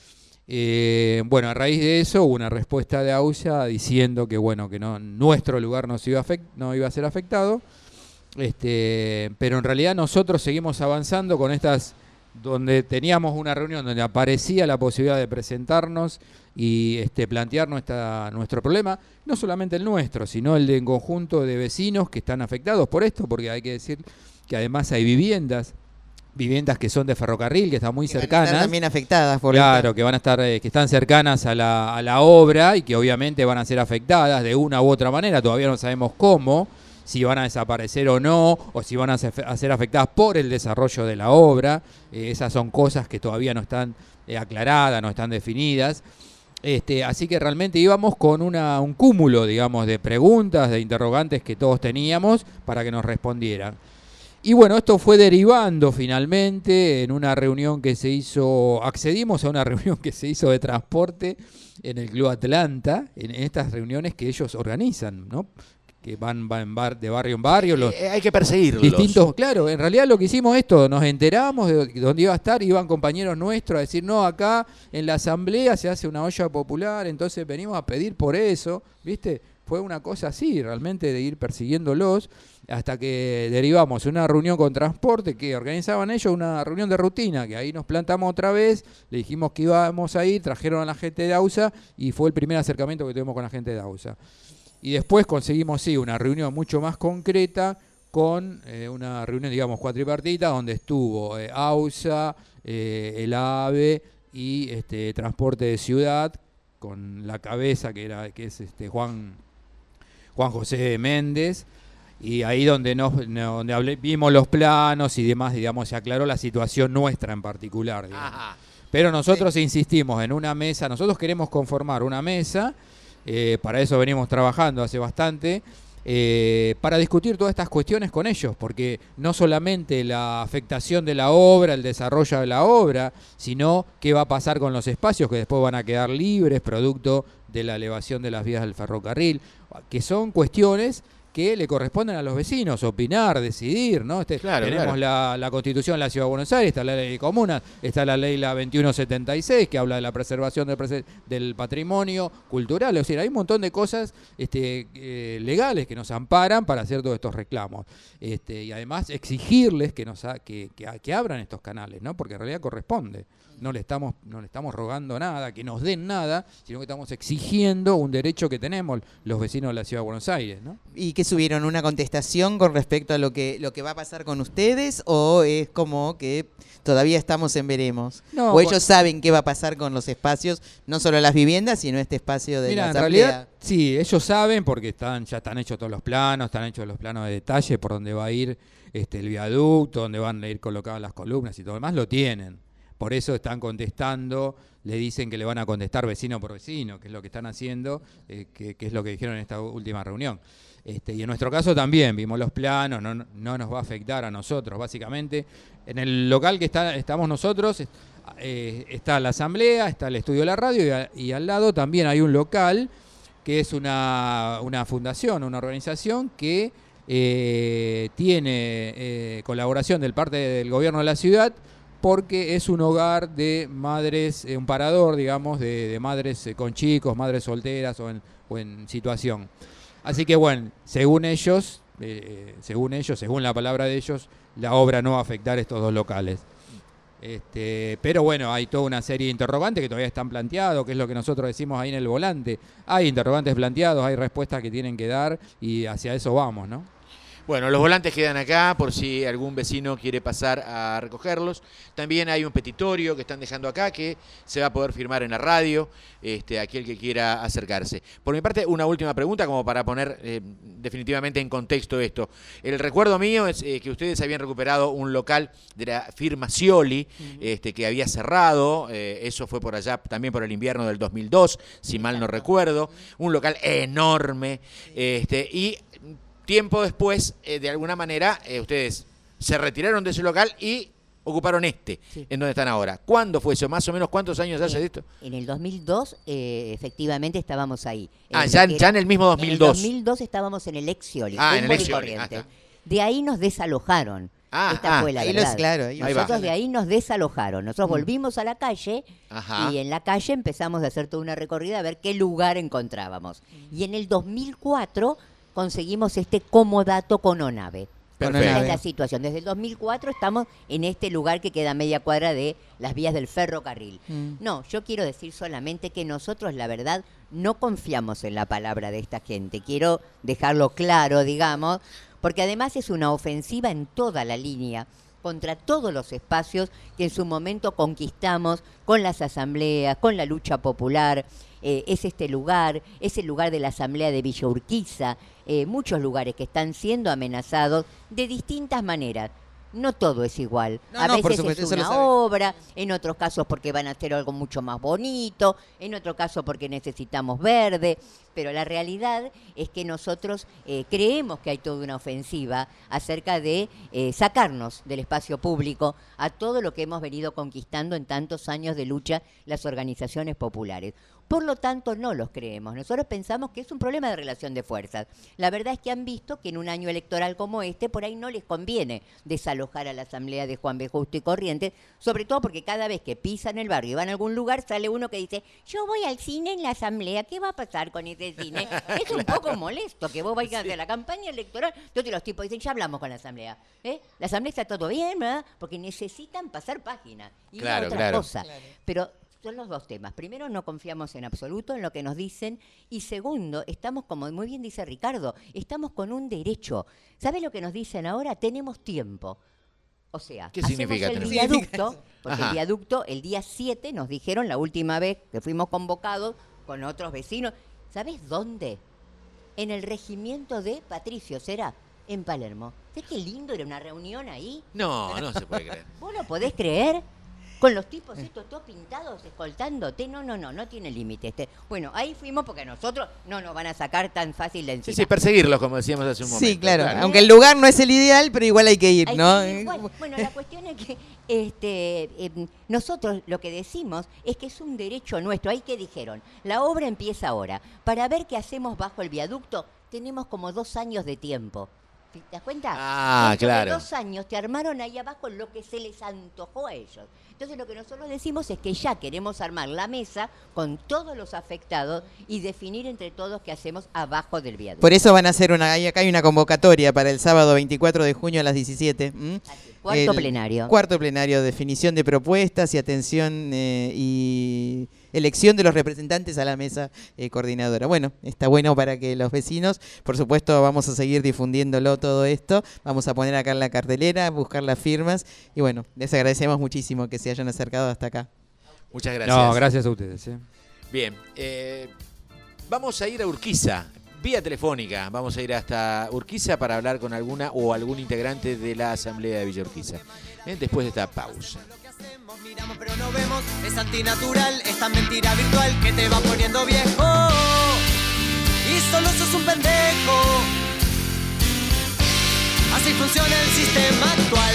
Eh, bueno, a raíz de eso hubo una respuesta de A U S A diciendo que bueno, que no, nuestro lugar no, se iba, a afect, no iba a ser afectado, este, pero en realidad nosotros seguimos avanzando con estas donde teníamos una reunión donde aparecía la posibilidad de presentarnos y este, plantear nuestra, nuestro problema, no solamente el nuestro, sino el de un conjunto de vecinos que están afectados por esto, porque hay que decir que además hay viviendas, viviendas que son de ferrocarril, que están muy que van a cercanas. estar también afectadas por Claro, esto. que van a estar, eh, que están cercanas a la, a la obra y que obviamente van a ser afectadas de una u otra manera, todavía no sabemos cómo, si van a desaparecer o no, o si van a ser, a ser afectadas por el desarrollo de la obra. Eh, esas son cosas que todavía no están eh, aclaradas, no están definidas. Este, así que realmente íbamos con una, un cúmulo, digamos, de preguntas, de interrogantes que todos teníamos para que nos respondieran. Y bueno, esto fue derivando finalmente en una reunión que se hizo, accedimos a una reunión que se hizo de transporte en el Club Atlanta, en, en estas reuniones que ellos organizan, ¿no? Que van, van bar, de barrio en barrio. Los eh, hay que perseguirlos. Distintos, claro, en realidad lo que hicimos esto, nos enteramos de dónde iba a estar, iban compañeros nuestros a decir, no, acá en la asamblea se hace una olla popular, entonces venimos a pedir por eso, ¿viste? Fue una cosa así, realmente, de ir persiguiéndolos, hasta que derivamos una reunión con transporte que organizaban ellos, una reunión de rutina, que ahí nos plantamos otra vez, le dijimos que íbamos a ir, trajeron a la gente de AUSA y fue el primer acercamiento que tuvimos con la gente de AUSA. Y después conseguimos, sí, una reunión mucho más concreta con eh, una reunión, digamos, cuatripartita, donde estuvo eh, AUSA, eh, el AVE y este, Transporte de Ciudad, con la cabeza que era que es este Juan, Juan José Méndez, y ahí donde, nos, donde hablé, vimos los planos y demás, digamos, se aclaró la situación nuestra en particular. Digamos. Pero nosotros sí. insistimos en una mesa, nosotros queremos conformar una mesa. Eh, para eso venimos trabajando hace bastante, eh, para discutir todas estas cuestiones con ellos, porque no solamente la afectación de la obra, el desarrollo de la obra, sino qué va a pasar con los espacios que después van a quedar libres, producto de la elevación de las vías del ferrocarril, que son cuestiones que le corresponden a los vecinos, opinar, decidir, ¿no? Este, claro, tenemos claro. La, la Constitución de la Ciudad de Buenos Aires, está la Ley de Comunas, está la Ley la veintiuno setenta y seis, que habla de la preservación del, prese del patrimonio cultural, es decir, hay un montón de cosas este, eh, legales que nos amparan para hacer todos estos reclamos. Este, y además exigirles que, nos ha, que, que, que abran estos canales, ¿no? Porque en realidad corresponde. No le estamos no le estamos rogando nada, que nos den nada, sino que estamos exigiendo un derecho que tenemos los vecinos de la Ciudad de Buenos Aires, ¿no? ¿Y qué subieron? ¿Una contestación con respecto a lo que lo que va a pasar con ustedes? ¿O es como que todavía estamos en veremos? No, ¿O ellos bueno, saben qué va a pasar con los espacios, no solo las viviendas, sino este espacio de mira, la en asamblea? realidad, sí, ellos saben porque están ya están hechos todos los planos, están hechos los planos de detalle por donde va a ir este, el viaducto, donde van a ir colocadas las columnas y todo lo demás, lo tienen. Por eso están contestando, le dicen que le van a contestar vecino por vecino, que es lo que están haciendo, eh, que, que es lo que dijeron en esta última reunión. Este, y en nuestro caso también, vimos los planos, no, no nos va a afectar a nosotros, básicamente. En el local que está, estamos nosotros, eh, está la asamblea, está el estudio de la radio, y, a, y al lado también hay un local que es una, una fundación, una organización que eh, tiene eh, colaboración del parte del gobierno de la ciudad, porque es un hogar de madres, eh, un parador, digamos, de, de madres eh, con chicos, madres solteras o en, o en situación. Así que bueno, según ellos, eh, según ellos, según la palabra de ellos, la obra no va a afectar estos dos locales. Este, pero bueno, hay toda una serie de interrogantes que todavía están planteados, que es lo que nosotros decimos ahí en el volante. Hay interrogantes planteados, hay respuestas que tienen que dar y hacia eso vamos, ¿no? Bueno, los volantes quedan acá por si algún vecino quiere pasar a recogerlos. También hay un petitorio que están dejando acá que se va a poder firmar en la radio, este, aquel que quiera acercarse. Por mi parte, una última pregunta como para poner eh, definitivamente en contexto esto. El recuerdo mío es eh, que ustedes habían recuperado un local de la firma Scioli, uh-huh. este, que había cerrado, eh, eso fue por allá también por el invierno del dos mil dos, si mal no recuerdo. Un local enorme, este, y tiempo después, eh, de alguna manera, eh, ustedes se retiraron de ese local y ocuparon este, sí. en donde están ahora. ¿Cuándo fue eso? Más o menos, ¿cuántos años hace de esto? En el dos mil dos, eh, efectivamente, estábamos ahí. Ah, ya, ya en el mismo dos mil dos. En el dos mil dos estábamos en el ex Scioli. Ah, en el ex Scioli. Ah, de ahí nos desalojaron. Ah, Esta ah, fue la ahí verdad. Los, claro, ahí Nosotros de ahí nos desalojaron. Nosotros mm. volvimos a la calle Ajá. y en la calle empezamos a hacer toda una recorrida a ver qué lugar encontrábamos. Mm. Y en el dos mil cuatro conseguimos este comodato con ONAVE. Perfecto. Esa es la situación. Desde el dos mil cuatro estamos en este lugar que queda a media cuadra de las vías del ferrocarril. Mm. No, yo quiero decir solamente que nosotros, la verdad, no confiamos en la palabra de esta gente. Quiero dejarlo claro, digamos, porque además es una ofensiva en toda la línea contra todos los espacios que en su momento conquistamos con las asambleas, con la lucha popular. Eh, es este lugar, es el lugar de la asamblea de Villa Urquiza, eh, muchos lugares que están siendo amenazados de distintas maneras. No todo es igual. No, a no, por veces supuesto, es eso lo una sabemos. obra, en otros casos porque van a hacer algo mucho más bonito, en otro caso porque necesitamos verde, pero la realidad es que nosotros eh, creemos que hay toda una ofensiva acerca de eh, sacarnos del espacio público a todo lo que hemos venido conquistando en tantos años de lucha las organizaciones populares. Por lo tanto, no los creemos. Nosotros pensamos que es un problema de relación de fuerzas. La verdad es que han visto que en un año electoral como este, por ahí no les conviene desalojar a la asamblea de Juan B. Justo y Corrientes, sobre todo porque cada vez que pisan el barrio y van a algún lugar, sale uno que dice, yo voy al cine en la asamblea, ¿qué va a pasar con ese cine? Es un poco molesto que vos vayas sí. a la campaña electoral. Entonces los tipos dicen, ya hablamos con la asamblea. ¿eh? La asamblea está todo bien, ¿verdad? Porque necesitan pasar página. Y claro, una otra claro. cosa. Claro. Pero son los dos temas. Primero, no confiamos en absoluto en lo que nos dicen. Y segundo, estamos, como muy bien dice Ricardo, estamos con un derecho. ¿Sabe lo que nos dicen ahora? Tenemos tiempo. O sea, ¿qué hacemos significa el tener viaducto, porque Ajá. el viaducto el día siete nos dijeron la última vez que fuimos convocados con otros vecinos. ¿Sabés dónde? En el regimiento de Patricio, ¿será? En Palermo. ¿Sabés qué lindo era una reunión ahí? No, no se puede creer. ¿Vos lo podés creer? Con los tipos estos todos pintados, escoltándote. No, no, no, no tiene límite. Este. Bueno, ahí fuimos porque a nosotros no nos van a sacar tan fácil de encima. Sí, sí, perseguirlos, como decíamos hace un momento. Sí, claro. claro. Aunque el lugar no es el ideal, pero igual hay que ir, hay ¿no? Que ir igual. Bueno, la cuestión es que este, eh, nosotros lo que decimos es que es un derecho nuestro. Ahí que dijeron, la obra empieza ahora. Para ver qué hacemos bajo el viaducto, tenemos como dos años de tiempo. ¿Te das cuenta? Ah, Dentro claro. de dos años te armaron ahí abajo lo que se les antojó a ellos. Entonces lo que nosotros decimos es que ya queremos armar la mesa con todos los afectados y definir entre todos qué hacemos abajo del viaducto. Por eso van a hacer una, acá hay una convocatoria para el sábado veinticuatro de junio a las diecisiete. ¿m? Cuarto el plenario. Cuarto plenario, definición de propuestas y atención eh, y elección de los representantes a la mesa eh, coordinadora. Bueno, está bueno para que los vecinos, por supuesto, vamos a seguir difundiéndolo todo esto. Vamos a poner acá en la cartelera, buscar las firmas y bueno, les agradecemos muchísimo que se hayan acercado hasta acá. Muchas gracias. No, gracias a ustedes. ¿eh? Bien, eh, vamos a ir a Urquiza. Vía telefónica, vamos a ir hasta Urquiza para hablar con alguna o algún integrante de la Asamblea de Villa Urquiza. ¿Eh? Después de esta pausa. Miramos pero no vemos, es antinatural, esta mentira virtual que te va poniendo viejo. Y solo sos un pendejo. Así funciona el sistema actual.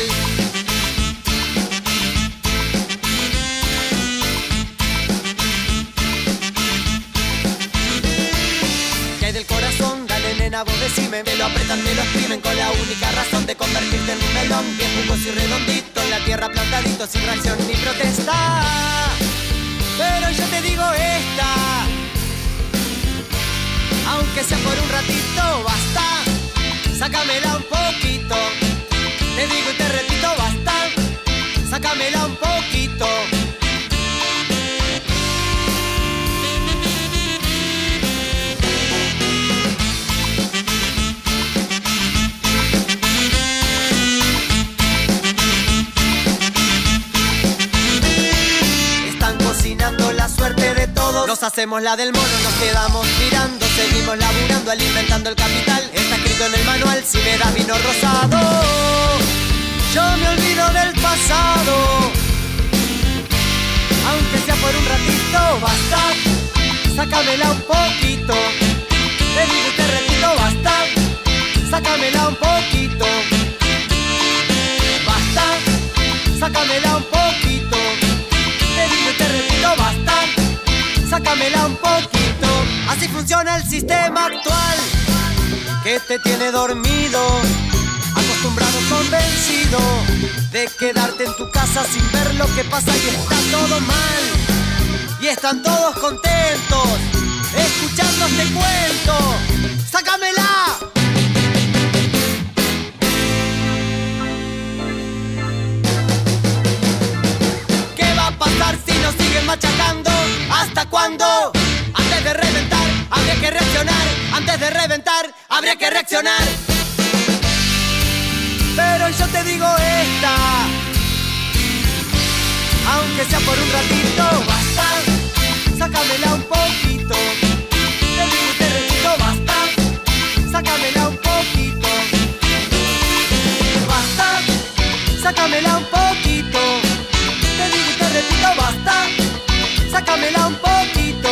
Que hay del corazón, dale nena, vos decime. Me lo apretan, me lo exprimen con la única razón de convertirte en un melón bien jugoso y redondito, en la tierra plantadito, sin reacción ni protesta. Pero yo te digo esta, aunque sea por un ratito, basta, sácamela un poquito. Te digo y te repito, basta, sácamela un poquito. La suerte de todos, nos hacemos la del mono, nos quedamos mirando, seguimos laburando, alimentando el capital. Está escrito en el manual, si me das vino rosado, yo me olvido del pasado. Aunque sea por un ratito, basta, sácamela un poquito. Te digo y te repito, basta, sácamela un poquito. Basta, sácamela un poquito. Te digo y te repito, basta, sácamela un poquito. Así funciona el sistema actual, que te tiene dormido, acostumbrado, convencido de quedarte en tu casa sin ver lo que pasa y está todo mal. Y están todos contentos, escuchando este cuento. ¡Sácamela! habría que reaccionar. Pero yo te digo esta, aunque sea por un ratito, basta, sácamela un poquito. Te digo y te repito, basta, sácamela un poquito. Basta, sácamela un poquito. Te digo y te repito, basta, sácamela un poquito.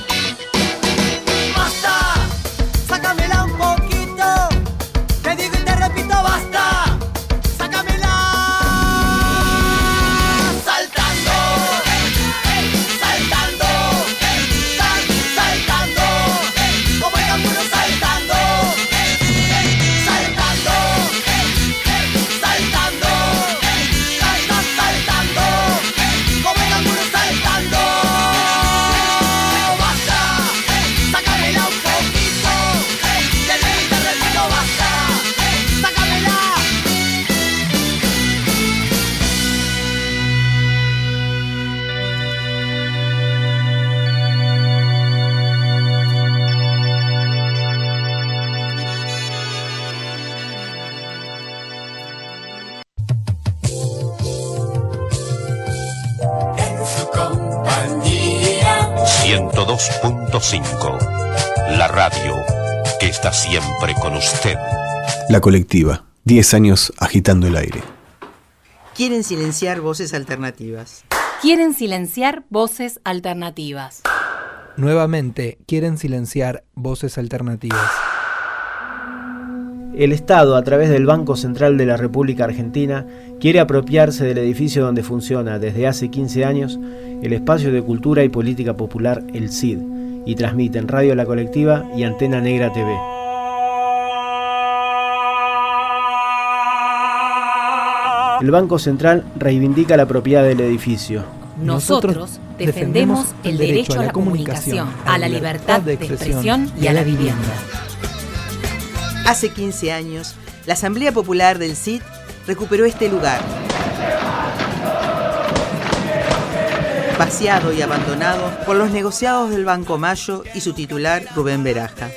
Basta, sácamela un poquito. Te digo y te repito, basta, sácamela. Saltando, saltando, sal, saltando, como el canguro saltando, saltando, saltando, salta, saltando, como el canguro saltando. Basta, sácamela un poquito. Te digo y te repito, basta, sácamela. ciento dos punto cinco, la radio que está siempre con usted. La colectiva, diez años agitando el aire. Quieren silenciar voces alternativas. Quieren silenciar voces alternativas. Nuevamente, quieren silenciar voces alternativas. El Estado, a través del Banco Central de la República Argentina, quiere apropiarse del edificio donde funciona desde hace quince años el espacio de cultura y política popular El Cid, y transmite en Radio La Colectiva y Antena Negra T V. El Banco Central reivindica la propiedad del edificio. Nosotros defendemos el derecho a la comunicación, a la libertad de expresión y a la vivienda. Hace quince años, la Asamblea Popular del Cid recuperó este lugar. Vaciado y abandonado por los negociados del Banco Mayo y su titular, Rubén Beraja.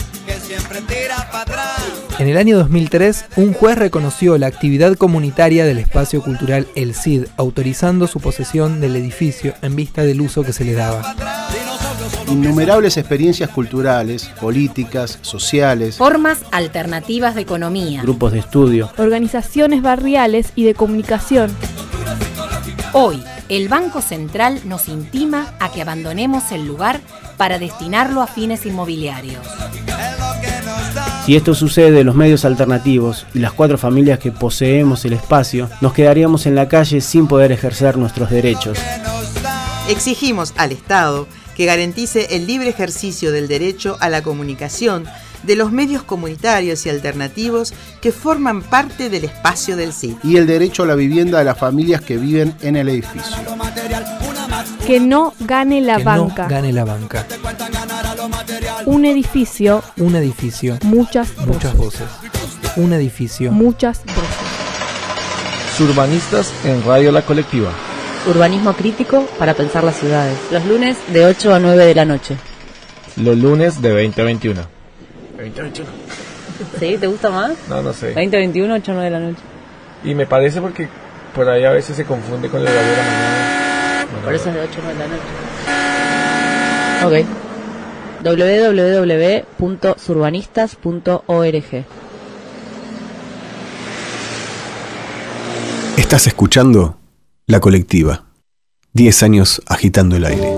En el año dos mil tres, un juez reconoció la actividad comunitaria del espacio cultural El Cid, autorizando su posesión del edificio en vista del uso que se le daba. Innumerables experiencias culturales, políticas, sociales, Formas alternativas de economía, grupos de estudio, organizaciones barriales y de comunicación. Hoy, el Banco Central nos intima a que abandonemos el lugar para destinarlo a fines inmobiliarios. Si esto sucede, los medios alternativos y las cuatro familias que poseemos el espacio, nos quedaríamos en la calle sin poder ejercer nuestros derechos. Exigimos al Estado que garantice el libre ejercicio del derecho a la comunicación de los medios comunitarios y alternativos que forman parte del espacio del Cid. Y el derecho a la vivienda de las familias que viven en el edificio. Que no gane la que banca. No gane la banca. Un edificio. Un edificio. Muchas voces. Muchas voces. Un edificio. Muchas voces. Surbanistas en Radio La Colectiva. Urbanismo crítico para pensar las ciudades. Los lunes de ocho a nueve de la noche. Los lunes de veinte a veintiuno. veinte a veintiuno. ¿Sí? ¿Te gusta más? No, no sé. veinte a veintiuno, ocho a nueve de la noche. Y me parece porque por ahí a veces se confunde con el horario de la mañana. Bueno, por eso es de ocho a nueve de la noche. Ok. doble u doble u doble u punto surbanistas punto org. Estás escuchando La Colectiva, diez años agitando el aire.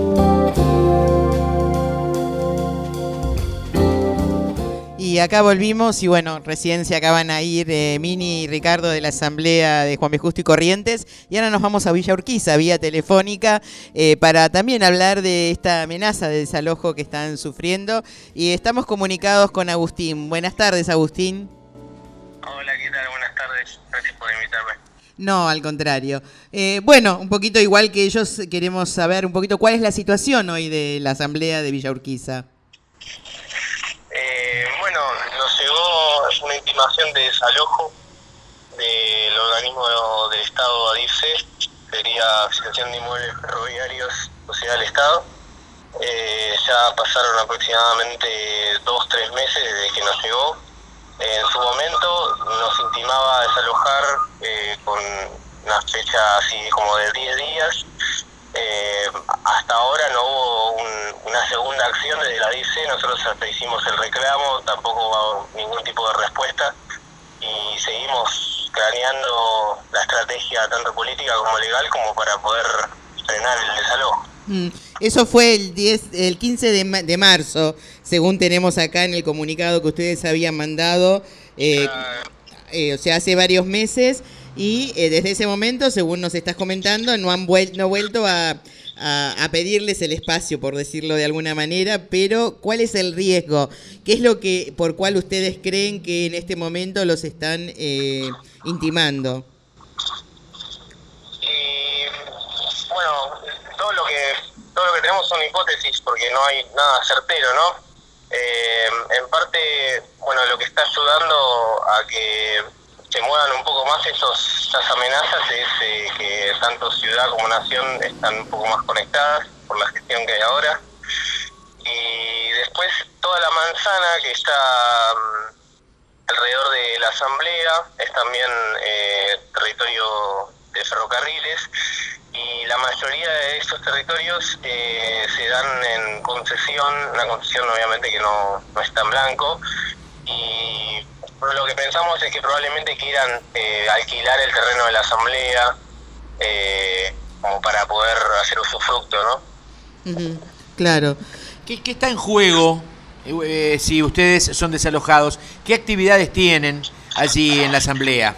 Y acá volvimos y bueno, recién se acaban a ir eh, Mini y Ricardo de la Asamblea de Juan B. Justo y Corrientes y ahora nos vamos a Villa Urquiza, vía telefónica, eh, para también hablar de esta amenaza de desalojo que están sufriendo y estamos comunicados con Agustín. Buenas tardes, Agustín. Hola, ¿qué tal? Buenas tardes, gracias por invitarme. No, al contrario. Eh, bueno, un poquito igual que ellos, queremos saber un poquito cuál es la situación hoy de la Asamblea de Villa Urquiza. Eh, bueno, nos llegó una intimación de desalojo del organismo del Estado A D I F E, sería Asociación de Inmuebles Ferroviarios, Sociedad del Estado. Eh, ya pasaron aproximadamente dos, tres meses desde que nos llegó. En su momento nos intimaba a desalojar eh, con una fecha así como de diez días. Eh, hasta ahora no hubo un, una segunda acción desde la D I C, nosotros hasta hicimos el reclamo, tampoco hubo ningún tipo de respuesta y seguimos craneando la estrategia tanto política como legal como para poder frenar el desalojo. Mm, eso fue el diez, el quince de, ma- de marzo, según tenemos acá en el comunicado que ustedes habían mandado, eh, eh, o sea, hace varios meses. Y eh, desde ese momento, según nos estás comentando, no han vuel- no vuelto a, a, a pedirles el espacio, por decirlo de alguna manera, pero ¿cuál es el riesgo? ¿Qué es lo que por cuál ustedes creen que en este momento los están eh, intimando? Y bueno, todo lo que todo lo que tenemos son hipótesis porque no hay nada certero, ¿no? Eh, en parte, bueno, lo que está ayudando a que se muevan un poco más esos, esas amenazas es eh, que tanto ciudad como nación están un poco más conectadas por la gestión que hay ahora. Y después toda la manzana que está um, alrededor de la asamblea es también eh, territorio de ferrocarriles y la mayoría de esos territorios eh, se dan en concesión, una concesión obviamente que no, no está en blanco, y lo que pensamos es que probablemente quieran eh, alquilar el terreno de la asamblea eh, como para poder hacer usufructo, ¿no? Uh-huh. Claro. ¿Qué, qué está en juego eh, si ustedes son desalojados? ¿Qué actividades tienen allí en la asamblea?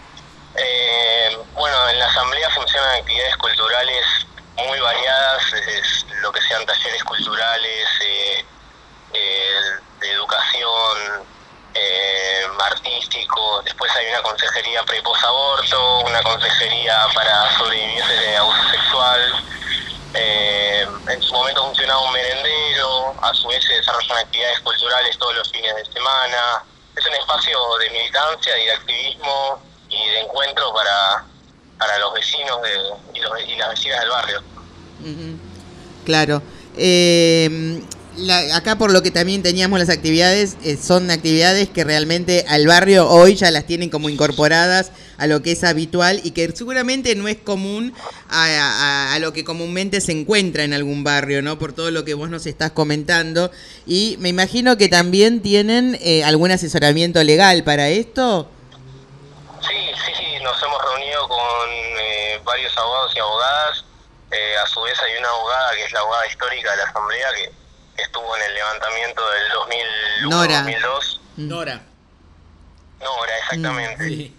Eh, bueno, en la asamblea funcionan actividades culturales muy variadas, es lo que sean talleres culturales, eh, eh, de educación, eh, artísticos. Después hay una consejería pre y posaborto, una consejería para sobrevivientes de abuso sexual. Eh, en su momento funcionaba un merendero, a su vez se desarrollan actividades culturales todos los fines de semana. Es un espacio de militancia y de activismo y de encuentro para, para los vecinos de, y, los, y las vecinas del barrio. Uh-huh. Claro. Eh, la, acá por lo que también teníamos las actividades, eh, son actividades que realmente al barrio hoy ya las tienen como incorporadas a lo que es habitual y que seguramente no es común a, a, a lo que comúnmente se encuentra en algún barrio, ¿no? Por todo lo que vos nos estás comentando. Y me imagino que también tienen eh, algún asesoramiento legal para esto. Sí, sí, sí, nos hemos reunido con eh, varios abogados y abogadas. Eh, a su vez hay una abogada que es la abogada histórica de la asamblea que, que estuvo en el levantamiento del dos mil uno, Nora. dos mil dos. Nora. Nora, exactamente. Sí.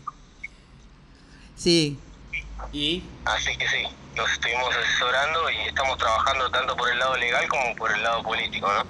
Sí. ¿Y? Así que sí, nos estuvimos asesorando y estamos trabajando tanto por el lado legal como por el lado político, ¿no?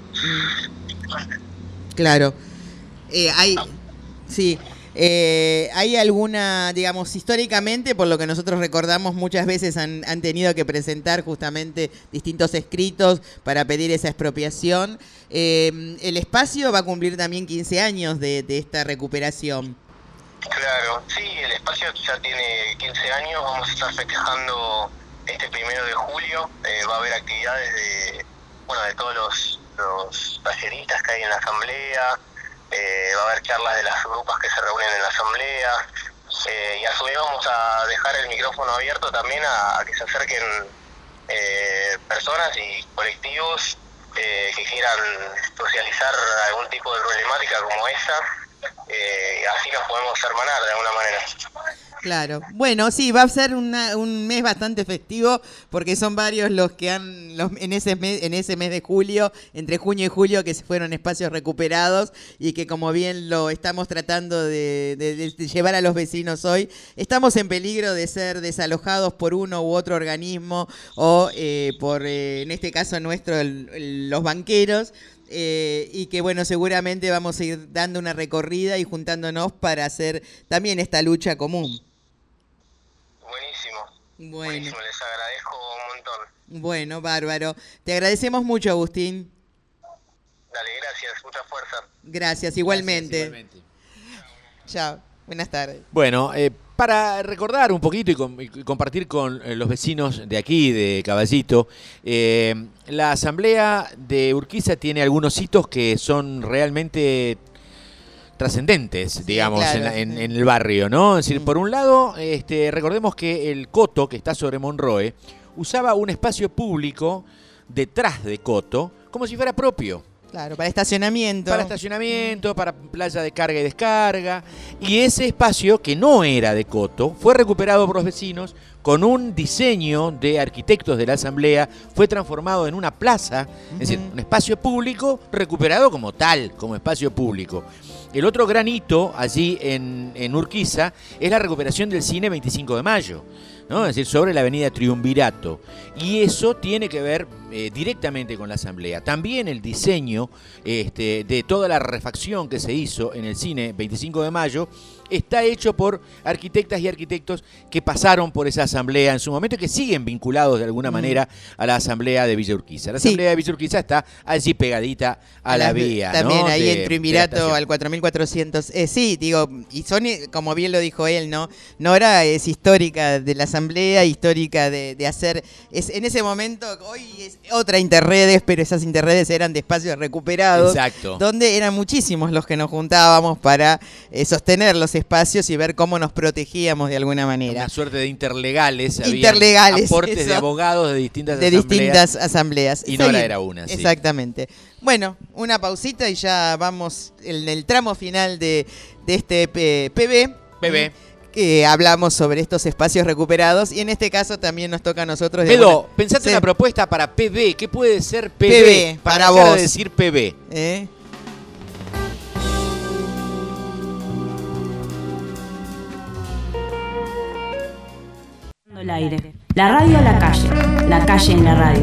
Claro. Eh, hay, sí. Eh, ¿Hay alguna, digamos, históricamente, por lo que nosotros recordamos, muchas veces han, han tenido que presentar justamente distintos escritos para pedir esa expropiación? Eh, el espacio va a cumplir también quince años de, de esta recuperación. Claro, sí, el espacio ya tiene quince años, vamos a estar festejando este primero de julio, eh, va a haber actividades de, bueno, de todos los, los talleristas que hay en la asamblea. Eh, va a haber charlas de las grupas que se reúnen en la asamblea eh, y a su vez vamos a dejar el micrófono abierto también a, a que se acerquen eh, personas y colectivos eh, que quieran socializar algún tipo de problemática como esta, eh, así nos podemos hermanar de alguna manera. Claro. Bueno, sí, va a ser una, un mes bastante festivo porque son varios los que han los, en ese mes, en ese mes de julio, entre junio y julio, que se fueron espacios recuperados y que, como bien lo estamos tratando de, de, de llevar a los vecinos hoy, estamos en peligro de ser desalojados por uno u otro organismo o eh, por, eh, en este caso nuestro, el, el, los banqueros. Eh, y que bueno, seguramente vamos a ir dando una recorrida y juntándonos para hacer también esta lucha común. Buenísimo. Bueno. Buenísimo, les agradezco un montón. Bueno, bárbaro. Te agradecemos mucho, Agustín. Dale, gracias, mucha fuerza. Gracias, igualmente. Gracias, igualmente. Chao, buenas tardes. Bueno, eh, para recordar un poquito y, com- y compartir con eh, los vecinos de aquí, de Caballito, eh, la asamblea de Urquiza tiene algunos hitos que son realmente trascendentes, digamos, claro, en, la- en- sí. en el barrio, ¿no? Es decir, por un lado, este, recordemos que el Coto, que está sobre Monroe, usaba un espacio público detrás de Coto como si fuera propio. Claro, para estacionamiento. Para estacionamiento, para playa de carga y descarga. Y ese espacio, que no era de Coto, fue recuperado por los vecinos con un diseño de arquitectos de la asamblea, fue transformado en una plaza, es decir, un espacio público recuperado como tal, como espacio público. El otro gran hito allí en, en Urquiza es la recuperación del cine veinticinco de mayo, ¿no? Es decir, sobre la avenida Triunvirato. Y eso tiene que ver eh, directamente con la asamblea. También el diseño este, de toda la refacción que se hizo en el cine veinticinco de mayo está hecho por arquitectas y arquitectos que pasaron por esa asamblea en su momento y que siguen vinculados de alguna manera a la asamblea de Villa Urquiza. La Sí. asamblea de Villa Urquiza está allí pegadita a, la las- vía, También ¿no? ahí de- en de la Triunvirato estación. al cuatro mil cuatrocientos. Eh, sí, digo, y son, eh, como bien lo dijo él, ¿no? Nora es histórica de la asamblea, histórica de, de hacer. Es, en ese momento, hoy es otra Interredes, pero esas Interredes eran de espacios recuperados. Exacto. Donde eran muchísimos los que nos juntábamos para eh, sostener los espacios y ver cómo nos protegíamos de alguna manera. Una suerte de interlegales. habían Interlegales, aportes de eso. abogados de distintas De asambleas. distintas asambleas. Y Nora Seguimos. era una, sí. Exactamente. Bueno, una pausita y ya vamos en el tramo final de, de este P- PB. P B. Que hablamos sobre estos espacios recuperados y en este caso también nos toca a nosotros. de Edo, alguna- pensate Sí. una propuesta para P B. ¿Qué puede ser P B? P B, para dejar vos. de decir P B. ¿Eh? El aire. La radio a la calle. La calle en la radio.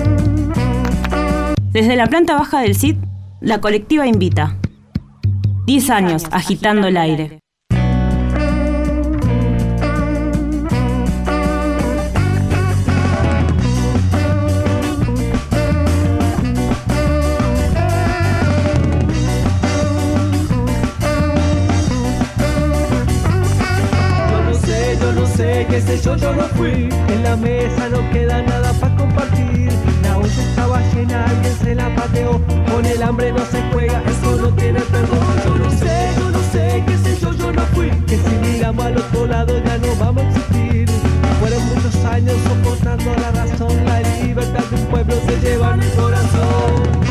Desde la planta baja del C I D, la colectiva invita. Diez años agitando el aire. Yo no sé, yo no sé, qué sé yo, yo no fui. En la mesa no queda nada para compartir. La olla estaba llena, alguien se la pateó. Con el hambre no se juega, eso no tiene perdón. Yo no sé, yo no sé, qué sé yo, yo no fui. Que si miramos al otro lado ya no vamos a existir. Fueron muchos años soportando la razón. La libertad de un pueblo se lleva en el corazón.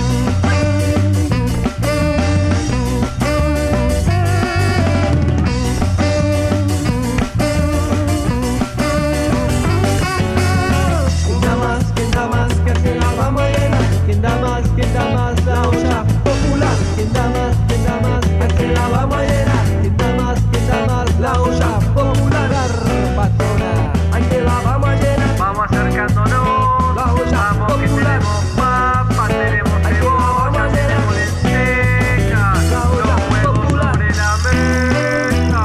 ¿Quién da más? ¿Quién da más? Que se la vamos a llenar. ¿Quién da más? ¿Quién da más? La olla popular. ¿Quién da más? ¿Quién da más? Que se la vamos a llenar. ¿Quién da más? ¿Quién da más? La olla popular. Patrona, ahí te la vamos a llenar. Vamos acercándonos. La olla vamos popular. Que tenemos papa, tenemos cebolla, tenemos lentejas. La olla popular. Sobre la mesa.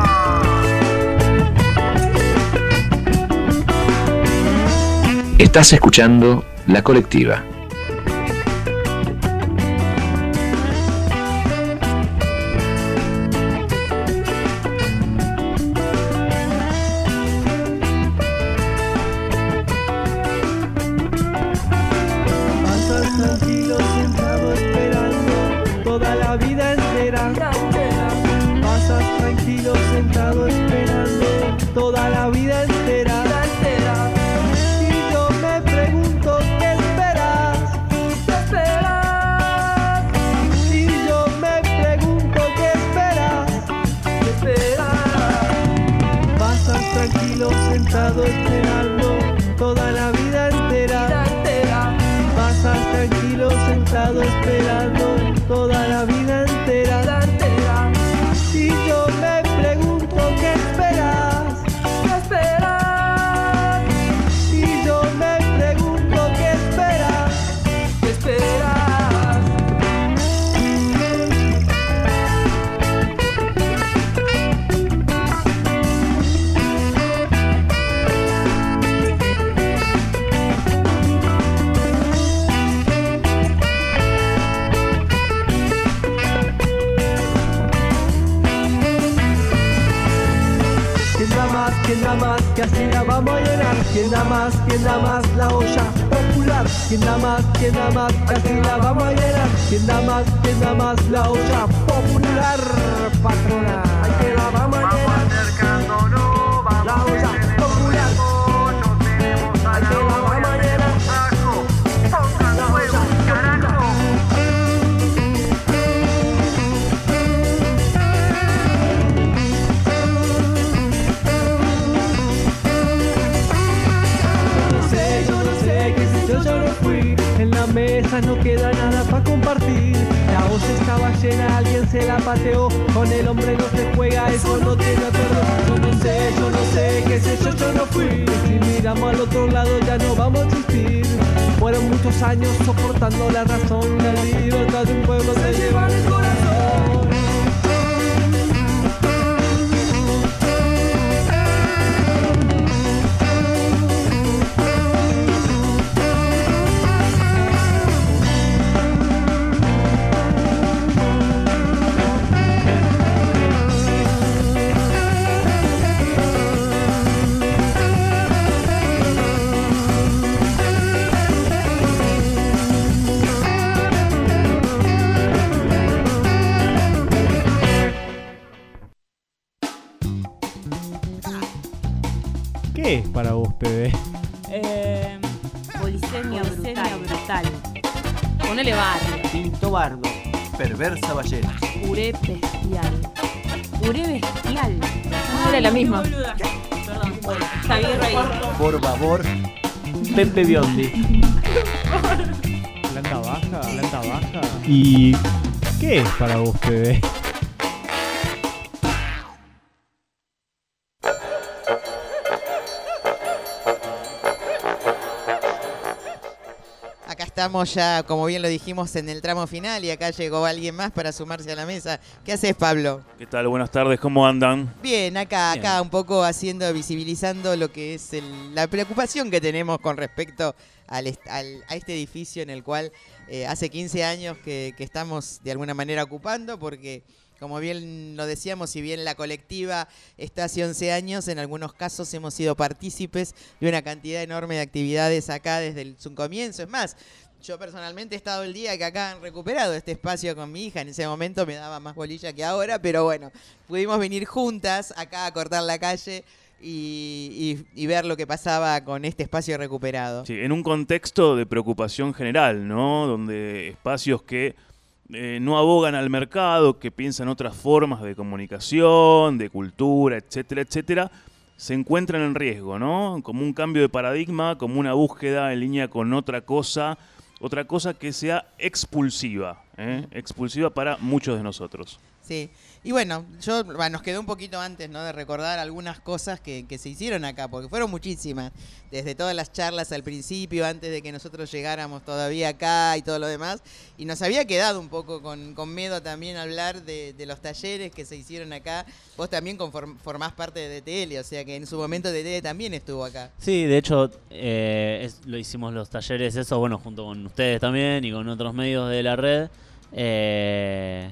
Estás escuchando La Colectiva. Pasas tranquilo sentado esperando toda la vida entera. Pasas tranquilo sentado esperando toda la vida entera. Y yo me pregunto qué esperas. ¿Qué esperas? Y yo me pregunto qué esperas. ¿Qué esperas? Pasas tranquilo sentado esperando toda la vida entera. Pasas tranquilo sentado quién da más, que así la vamos a llenar. Quién da más, quién da más, la olla popular. Quién da más, quién da más, que así la vamos a llenar. Quién da más, quién da más, la olla popular, patrona. Ay, que la vamos a llenar. Acercándonos, vamos la olla popular. Ay, que la vamos a llenar. En la mesa no queda nada para compartir. La olla estaba llena, alguien se la pateó. Con el hombre no se juega, eso no tiene perdón. Yo no sé, yo no sé, qué sé yo, yo no fui. Si miramos al otro lado ya no vamos a existir. Fueron muchos años soportando la razón. La libertad de un pueblo se lleva en el corazón. ¿Qué es para vos, P B? Eh, polisemia brutal. brutal. Ponele barrio. Pinto bardo. Perversa ballena. Puré bestial. Puré bestial. No era la misma. Perdón. Javier Rey. Por favor. Pepe Biondi. Planta baja. Planta baja. ¿Y qué es para vos, P B? Estamos ya, como bien lo dijimos, en el tramo final y acá llegó alguien más para sumarse a la mesa. ¿Qué haces, Pablo? ¿Qué tal? Buenas tardes, ¿cómo andan? Bien, acá, Bien. acá un poco haciendo, visibilizando lo que es el, la preocupación que tenemos con respecto al, al, a este edificio en el cual eh, hace quince años que, que estamos de alguna manera ocupando, porque como bien lo decíamos, si bien la colectiva está hace once años, en algunos casos hemos sido partícipes de una cantidad enorme de actividades acá desde el, su comienzo. Es más, yo personalmente he estado el día que acá han recuperado este espacio con mi hija. En ese momento me daba más bolilla que ahora, pero bueno, pudimos venir juntas acá a cortar la calle y, y, y ver lo que pasaba con este espacio recuperado. Sí, en un contexto de preocupación general, ¿no? Donde espacios que eh, no abogan al mercado, que piensan otras formas de comunicación, de cultura, etcétera, etcétera, se encuentran en riesgo, ¿no? Como un cambio de paradigma, como una búsqueda en línea con otra cosa, otra cosa que sea expulsiva, ¿eh? expulsiva para muchos de nosotros. Sí, y bueno, yo bueno, nos quedó un poquito antes, ¿no?, de recordar algunas cosas que, que se hicieron acá, porque fueron muchísimas, desde todas las charlas al principio, antes de que nosotros llegáramos todavía acá y todo lo demás, y nos había quedado un poco con, con miedo también hablar de, de los talleres que se hicieron acá. Vos también conform, formás parte de D T L, o sea que en su momento D T L también estuvo acá. Sí, de hecho eh, es, lo hicimos los talleres, eso, bueno, junto con ustedes también y con otros medios de la red. Eh,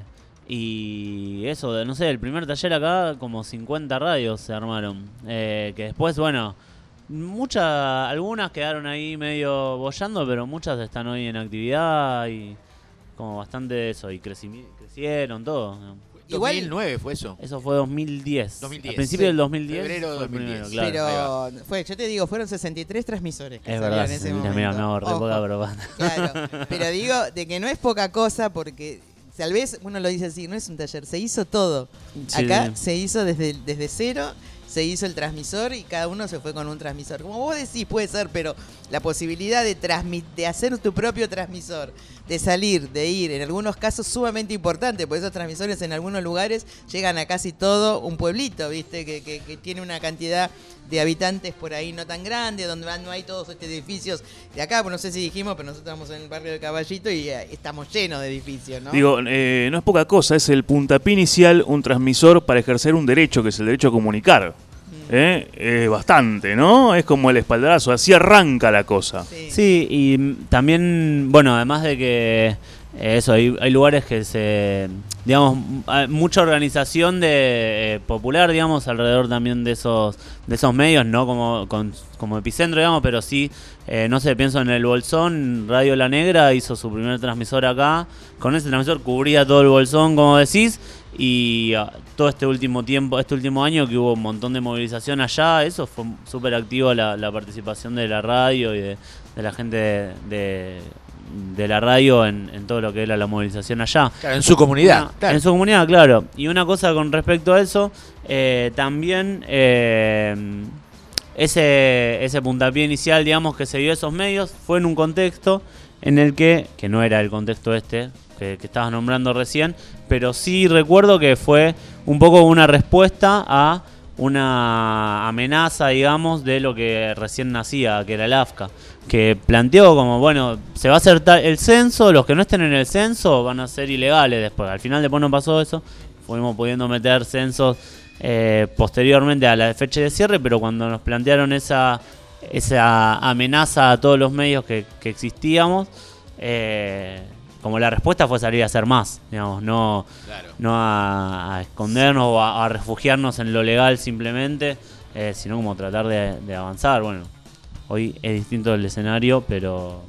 y eso, de, no sé, el primer taller acá, como cincuenta radios se armaron. Eh, que después, bueno, muchas, algunas quedaron ahí medio boyando, pero muchas están hoy en actividad y como bastante eso, y creci- crecieron todo. dos mil nueve fue eso. Eso fue dos mil diez. dos mil diez. Al principio Sí. del dos mil diez. Febrero de fue el dos mil diez. primero, claro. Pero fue, yo te digo, fueron sesenta y tres transmisores que Es salieron verdad, en ese sí, momento. mira, me hago re Ojo. poca propaganda. Claro, pero digo de que no es poca cosa porque tal vez uno lo dice así, no es un taller, se hizo todo. Sí. Acá se hizo desde, desde cero, se hizo el transmisor y cada uno se fue con un transmisor. Como vos decís, puede ser, pero la posibilidad de, transmit, de hacer tu propio transmisor, de salir, de ir, en algunos casos sumamente importante, porque esos transmisores en algunos lugares llegan a casi todo un pueblito, ¿viste? Que, que, que tiene una cantidad de habitantes por ahí no tan grande, donde no hay todos estos edificios de acá, pues no sé si dijimos, pero nosotros estamos en el barrio del Caballito y eh, estamos llenos de edificios, ¿no? Digo, eh, no es poca cosa, es el puntapié inicial, un transmisor para ejercer un derecho, que es el derecho a comunicar. ¿Eh? Eh, bastante, ¿no? Es como el espaldarazo, así arranca la cosa. Sí, y también, bueno, además de que eh, eso, hay, hay lugares que se, digamos, hay mucha organización de eh, popular, digamos, alrededor también de esos de esos medios, no como con, como epicentro, digamos, pero sí, eh, no sé, pienso en el Bolsón, Radio La Negra hizo su primer transmisor acá, con ese transmisor cubría todo el Bolsón, como decís, y uh, todo este último tiempo, este último año que hubo un montón de movilización allá, eso fue súper activo la, la participación de la radio y de, de la gente de, de, de la radio en, en todo lo que era la movilización allá. Claro, en su comunidad. Una, claro. En su comunidad, claro. Y una cosa con respecto a eso, eh, también eh, ese, ese puntapié inicial, digamos, que se dio a esos medios, fue en un contexto en el que, que no era el contexto este, que, que estabas nombrando recién, pero sí recuerdo que fue un poco una respuesta a una amenaza, digamos, de lo que recién nacía, que era el AFCA, que planteó como, bueno, se va a hacer el censo, los que no estén en el censo van a ser ilegales después. Al final después no pasó eso, fuimos pudiendo meter censos eh, posteriormente a la fecha de cierre, pero cuando nos plantearon esa, esa amenaza a todos los medios que, que existíamos, eh, como la respuesta fue salir a hacer más, digamos, no, claro. no a, a escondernos o a, a refugiarnos en lo legal simplemente, eh, sino como tratar de, de avanzar. Bueno, hoy es distinto el escenario, pero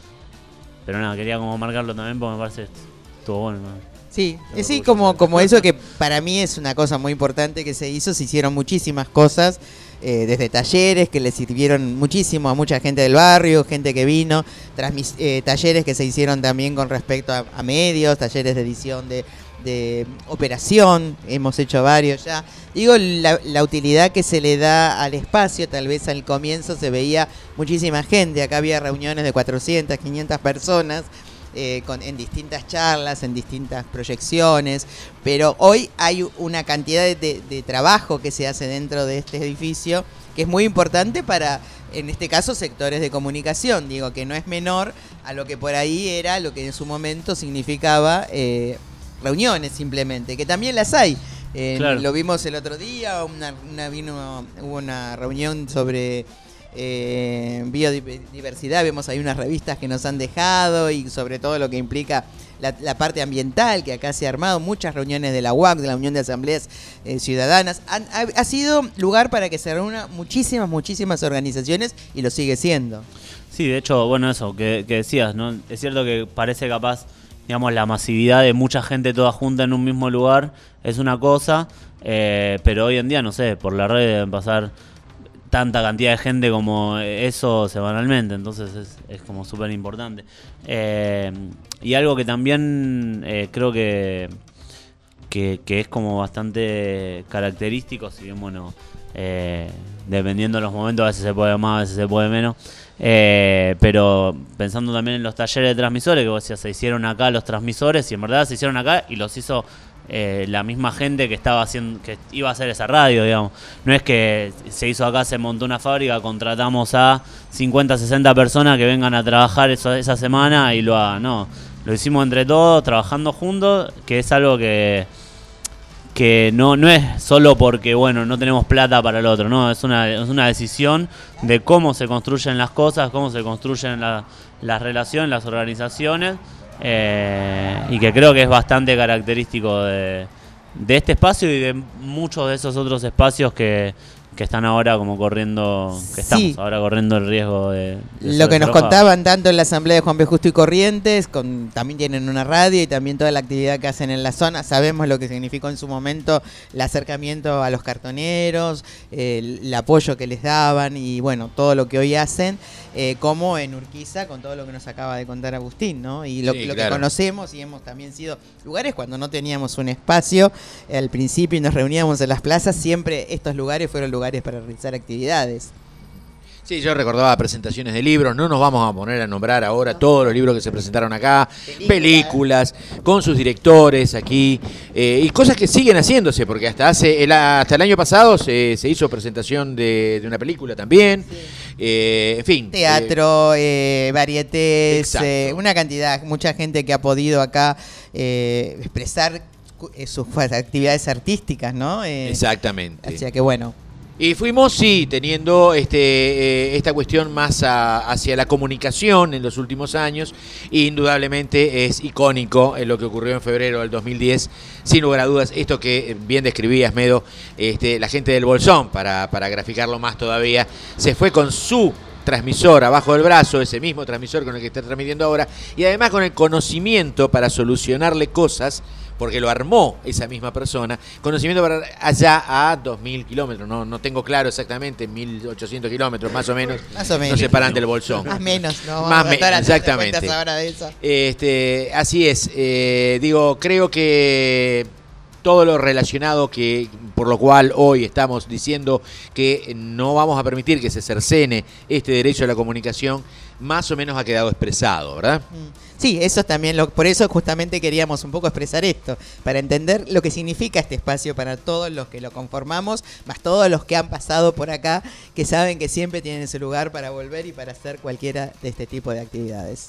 pero nada, quería como marcarlo también porque me parece que estuvo bueno, ¿no? Sí, sí, como, como eso que para mí es una cosa muy importante que se hizo, se hicieron muchísimas cosas. Eh, desde talleres que le sirvieron muchísimo a mucha gente del barrio, gente que vino, transmis- eh, talleres que se hicieron también con respecto a, a medios, talleres de edición de, de operación, hemos hecho varios ya. Digo, la, la utilidad que se le da al espacio, tal vez al comienzo se veía muchísima gente, acá había reuniones de cuatrocientas, quinientas personas, Eh, con, en distintas charlas, en distintas proyecciones, pero hoy hay una cantidad de, de, de trabajo que se hace dentro de este edificio que es muy importante para, en este caso, sectores de comunicación, digo, que no es menor a lo que por ahí era, lo que en su momento significaba eh, reuniones simplemente, que también las hay. Eh, claro. Lo vimos el otro día, una, una vino, hubo una reunión sobre Eh, biodiversidad, vemos ahí unas revistas que nos han dejado y sobre todo lo que implica la, la parte ambiental que acá se ha armado, muchas reuniones de la U A C, de la Unión de Asambleas eh, Ciudadanas, han, ha, ha sido lugar para que se reúnan muchísimas, muchísimas organizaciones y lo sigue siendo. Sí, de hecho, bueno, eso que, que decías, ¿no? Es cierto que parece capaz, digamos, la masividad de mucha gente toda junta en un mismo lugar es una cosa, eh, pero hoy en día, no sé, por la red deben pasar tanta cantidad de gente como eso semanalmente, entonces es, es como súper importante. Eh, y algo que también eh, creo que, que que es como bastante característico, si bien, bueno, eh, dependiendo de los momentos, a veces se puede más, a veces se puede menos, eh, pero pensando también en los talleres de transmisores, que vos decías, se hicieron acá los transmisores, y en verdad se hicieron acá y los hizo Eh, la misma gente que estaba haciendo, que iba a hacer esa radio, digamos. No es que se hizo acá, se montó una fábrica, contratamos a cincuenta, sesenta personas que vengan a trabajar eso, esa semana y lo hagan. No, lo hicimos entre todos, trabajando juntos, que es algo que que no no es solo porque, bueno, no tenemos plata para el otro, no, es una es una decisión de cómo se construyen las cosas, cómo se construyen la, las relaciones, las organizaciones. Eh, y que creo que es bastante característico de, de este espacio y de muchos de esos otros espacios que, que están ahora como corriendo, que estamos sí. ahora corriendo el riesgo de, de lo que nos contaban tanto en la Asamblea de Juan B. Justo y Corrientes, con, también tienen una radio y también toda la actividad que hacen en la zona. Sabemos lo que significó en su momento el acercamiento a los cartoneros, el, el apoyo que les daban y bueno, todo lo que hoy hacen, eh, como en Urquiza, con todo lo que nos acaba de contar Agustín, ¿no? Y lo, sí, lo claro. que conocemos y hemos también sido lugares cuando no teníamos un espacio, eh, al principio y nos reuníamos en las plazas, siempre estos lugares fueron lugares para realizar actividades. Sí, yo recordaba presentaciones de libros, no nos vamos a poner a nombrar ahora todos los libros que se presentaron acá, películas, películas con sus directores aquí, eh, y cosas que siguen haciéndose, porque hasta hace el, hasta el año pasado se, se hizo presentación de, de una película también, sí. eh, en fin. Teatro, eh, eh, varietés, eh, una cantidad, mucha gente que ha podido acá eh, expresar sus actividades artísticas, ¿no? Eh, Exactamente. O sea que bueno. Y fuimos, sí, teniendo este, eh, esta cuestión más a, hacia la comunicación en los últimos años. E indudablemente es icónico en lo que ocurrió en febrero del dos mil diez. Sin lugar a dudas, esto que bien describías, Medo, este, la gente del Bolsón, para, para graficarlo más todavía, se fue con su transmisor abajo del brazo, ese mismo transmisor con el que está transmitiendo ahora, y además con el conocimiento para solucionarle cosas, porque lo armó esa misma persona, conocimiento para allá a dos mil kilómetros, no, no tengo claro exactamente, mil ochocientos kilómetros más o menos, más o menos. nos separan del Bolsón. Más menos, no más menos, exactamente. Ahora de eso. Este, así es, eh, digo, creo que todo lo relacionado que por lo cual hoy estamos diciendo que no vamos a permitir que se cercene este derecho a la comunicación, más o menos ha quedado expresado, ¿verdad? Sí, eso también, lo, por eso justamente queríamos un poco expresar esto, para entender lo que significa este espacio para todos los que lo conformamos, más todos los que han pasado por acá, que saben que siempre tienen ese lugar para volver y para hacer cualquiera de este tipo de actividades.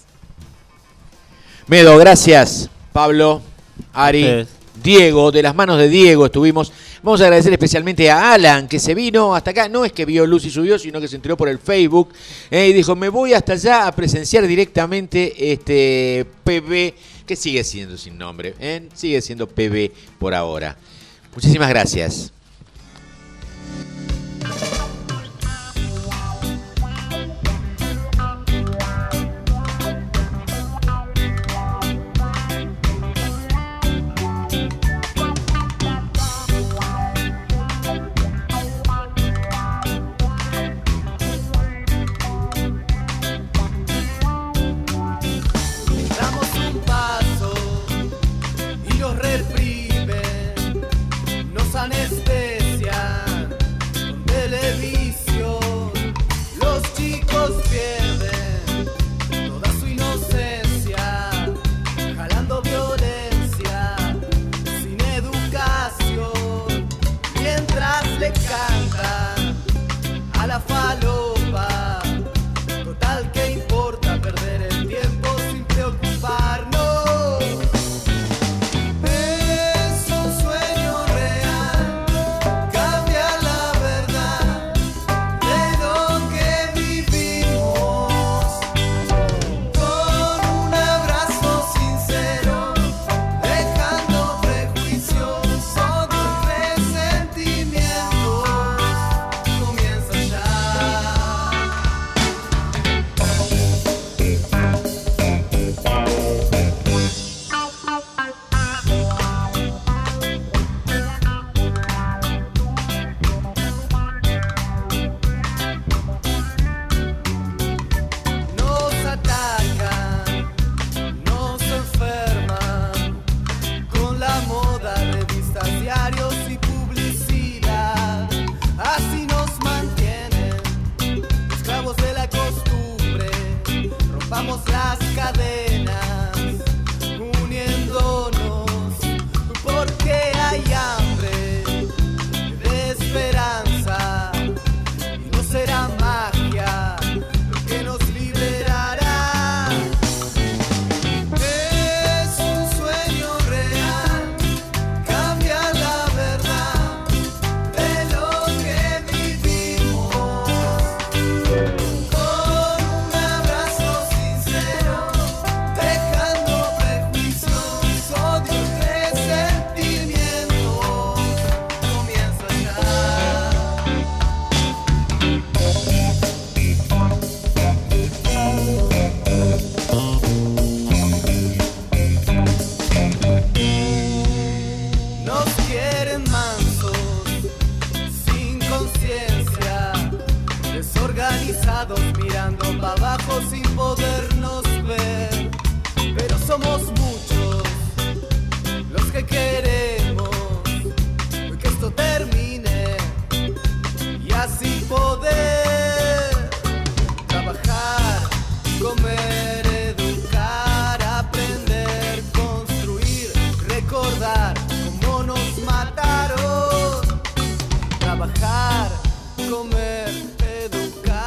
Medo, gracias. Pablo, Ari, Diego, de las manos de Diego estuvimos. Vamos a agradecer especialmente a Alan, que se vino hasta acá. No es que vio luz y subió, sino que se enteró por el Facebook. Eh, y dijo, me voy hasta allá a presenciar directamente este P B, que sigue siendo sin nombre. ¿eh? Sigue siendo P B por ahora. Muchísimas gracias.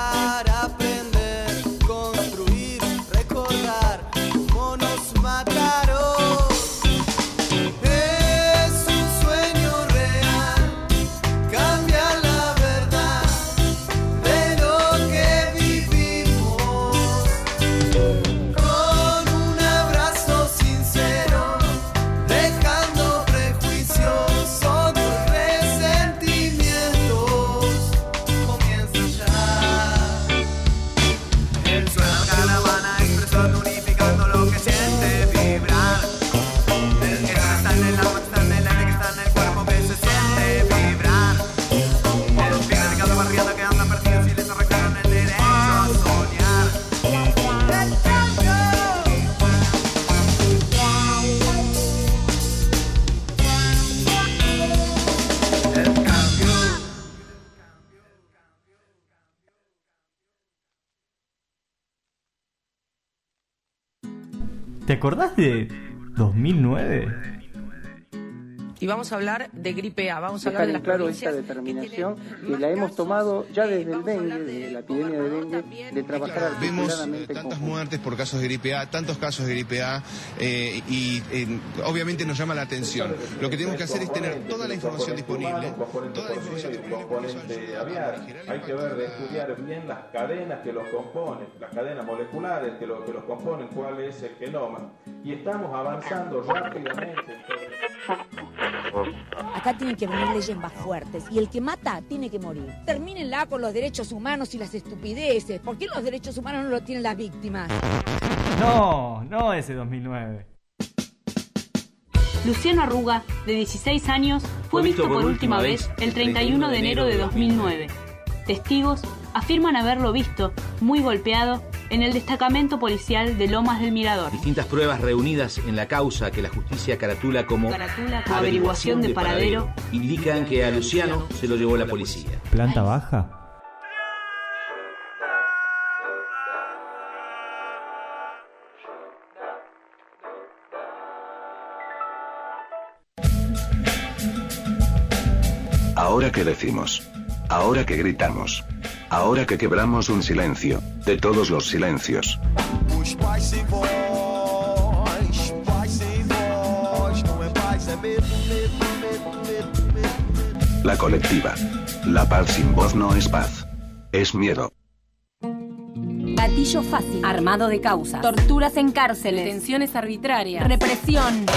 Matar. ¿Te acordás de dos mil nueve? Y vamos a hablar de gripe A, vamos a Está hablar de las claro provincias esta determinación que la hemos tomado ya desde el dengue, desde la epidemia de dengue, de trabajar Vemos articuladamente tantas con... muertes por casos de gripe A, tantos casos de gripe A, eh, y eh, obviamente nos llama la atención. Lo que tenemos que hacer es tener toda la información disponible. Toda la información disponible. Hay que ver, de estudiar bien las cadenas que los componen, las cadenas moleculares que, lo, que los componen, cuál es el genoma. Y estamos avanzando rápidamente. Acá tienen que venir leyes más fuertes y el que mata tiene que morir. Termínenla con los derechos humanos y las estupideces. ¿Por qué los derechos humanos no los tienen las víctimas? No, no ese dos mil nueve. Luciano Arruga, de dieciséis años, fue visto por última vez el treinta y uno de enero de dos mil nueve. Testigos afirman haberlo visto, muy golpeado, en el destacamento policial de Lomas del Mirador. Distintas pruebas reunidas en la causa que la justicia caratula como, caratula como averiguación de paradero, paradero indican que a Luciano se lo llevó la policía. ¿Planta baja? Ahora que decimos, ahora que gritamos, ahora que quebramos un silencio, de todos los silencios. La colectiva. La paz sin voz no es paz, es miedo. Gatillo fácil. Armado de causas. Torturas en cárceles. Detenciones arbitrarias. Represión.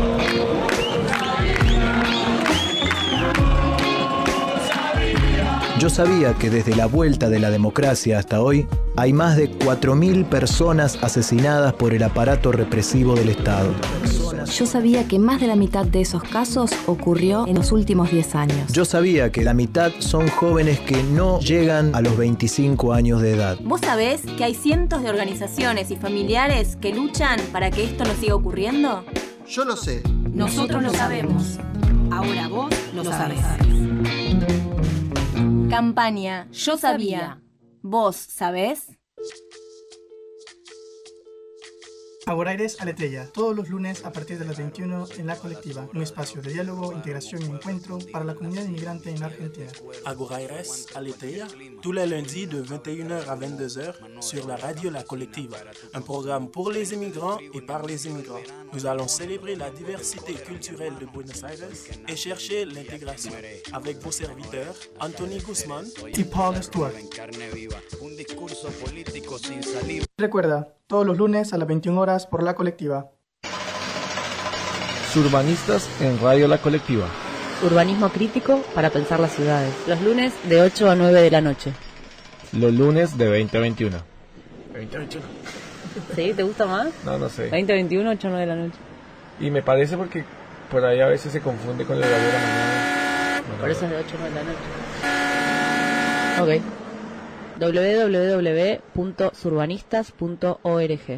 Yo sabía que desde la vuelta de la democracia hasta hoy hay más de cuatro mil personas asesinadas por el aparato represivo del Estado. Yo sabía que más de la mitad de esos casos ocurrió en los últimos diez años. Yo sabía que la mitad son jóvenes que no llegan a los veinticinco años de edad. ¿Vos sabés que hay cientos de organizaciones y familiares que luchan para que esto no siga ocurriendo? Yo lo sé. Nosotros lo sabemos. Ahora vos lo sabés. Campaña Yo Sabía. ¿Vos sabés? Agoraires Aleteia, todos los lunes a partir de las veintiuno en La Colectiva, un espacio de diálogo, integración y encuentro para la comunidad inmigrante en Argentina. Agoraires Aleteia, tous les lundis de vingt et une heures à vingt-deux heures sur la radio La Colectiva, un programme pour les immigrants et par les immigrants. Nous allons célébrer la diversité culturelle de Buenos Aires et chercher l'intégration avec vos serviteurs Anthony Guzmán y Paul Stewart. Recuerda, todos los lunes a las veintiuna horas por La Colectiva. Surbanistas en Radio La Colectiva. Urbanismo crítico para pensar las ciudades. Los lunes de ocho a nueve de la noche. Los lunes de veinte a veintiuno. veinte a veintiuno. ¿Sí? ¿Te gusta más? No, no sé. veinte a veintiuno, ocho a nueve de la noche. Y me parece porque por ahí a veces se confunde con el horario de la mañana. Bueno, por eso es de ocho a nueve de la noche. Ok. doble u doble u doble u punto surbanistas punto org.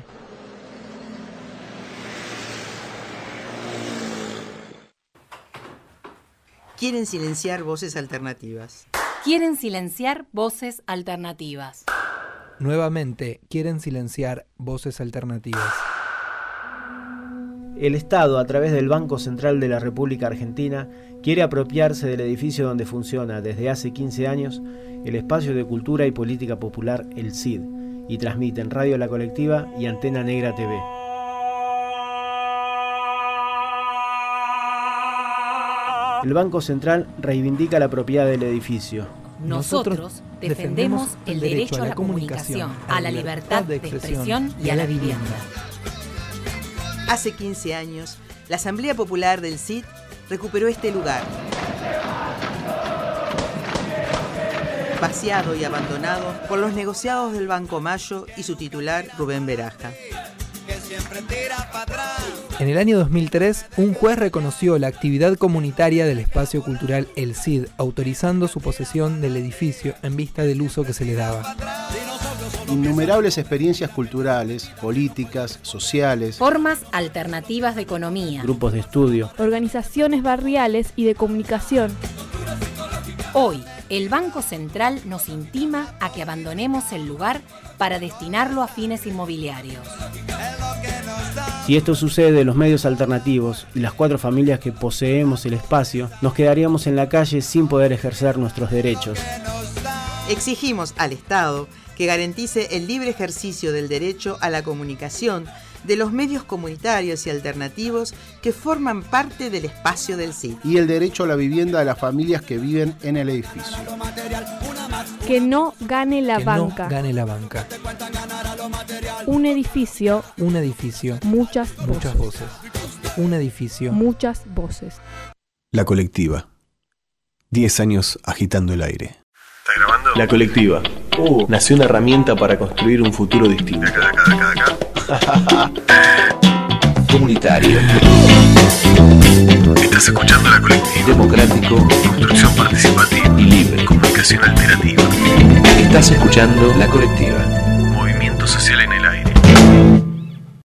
Quieren silenciar voces alternativas. Quieren silenciar voces alternativas. Nuevamente, quieren silenciar voces alternativas. El Estado, a través del Banco Central de la República Argentina, quiere apropiarse del edificio donde funciona desde hace quince años el espacio de cultura y política popular El Cid, y transmite en Radio La Colectiva y Antena Negra T V. El Banco Central reivindica la propiedad del edificio. Nosotros defendemos el derecho a la comunicación, a la libertad de expresión y a la vivienda. Hace quince años, la Asamblea Popular del Cid recuperó este lugar. Vaciado y abandonado por los negociados del Banco Mayo y su titular, Rubén Beraja. En el año dos mil tres, un juez reconoció la actividad comunitaria del espacio cultural El Cid, autorizando su posesión del edificio en vista del uso que se le daba. Innumerables experiencias culturales, políticas, sociales, formas alternativas de economía, grupos de estudio, organizaciones barriales y de comunicación. Hoy, el Banco Central nos intima a que abandonemos el lugar para destinarlo a fines inmobiliarios. Si esto sucede, los medios alternativos y las cuatro familias que poseemos el espacio, nos quedaríamos en la calle sin poder ejercer nuestros derechos. Exigimos al Estado que garantice el libre ejercicio del derecho a la comunicación de los medios comunitarios y alternativos que forman parte del espacio del C I D. Y el derecho a la vivienda de las familias que viven en el edificio. Que no gane la que banca. No gane la banca. Un edificio. Un edificio. Muchas voces. Muchas voces. Un edificio. Muchas voces. La colectiva. Diez años agitando el aire. ¿Está grabando? La colectiva. Uh, nació una herramienta para construir un futuro distinto. De acá, de acá, de acá, de acá. Comunitario. Estás escuchando La Colectiva. Democrático. Construcción participativa. Y libre. Comunicación alternativa. Estás escuchando La Colectiva. Movimiento social en el aire.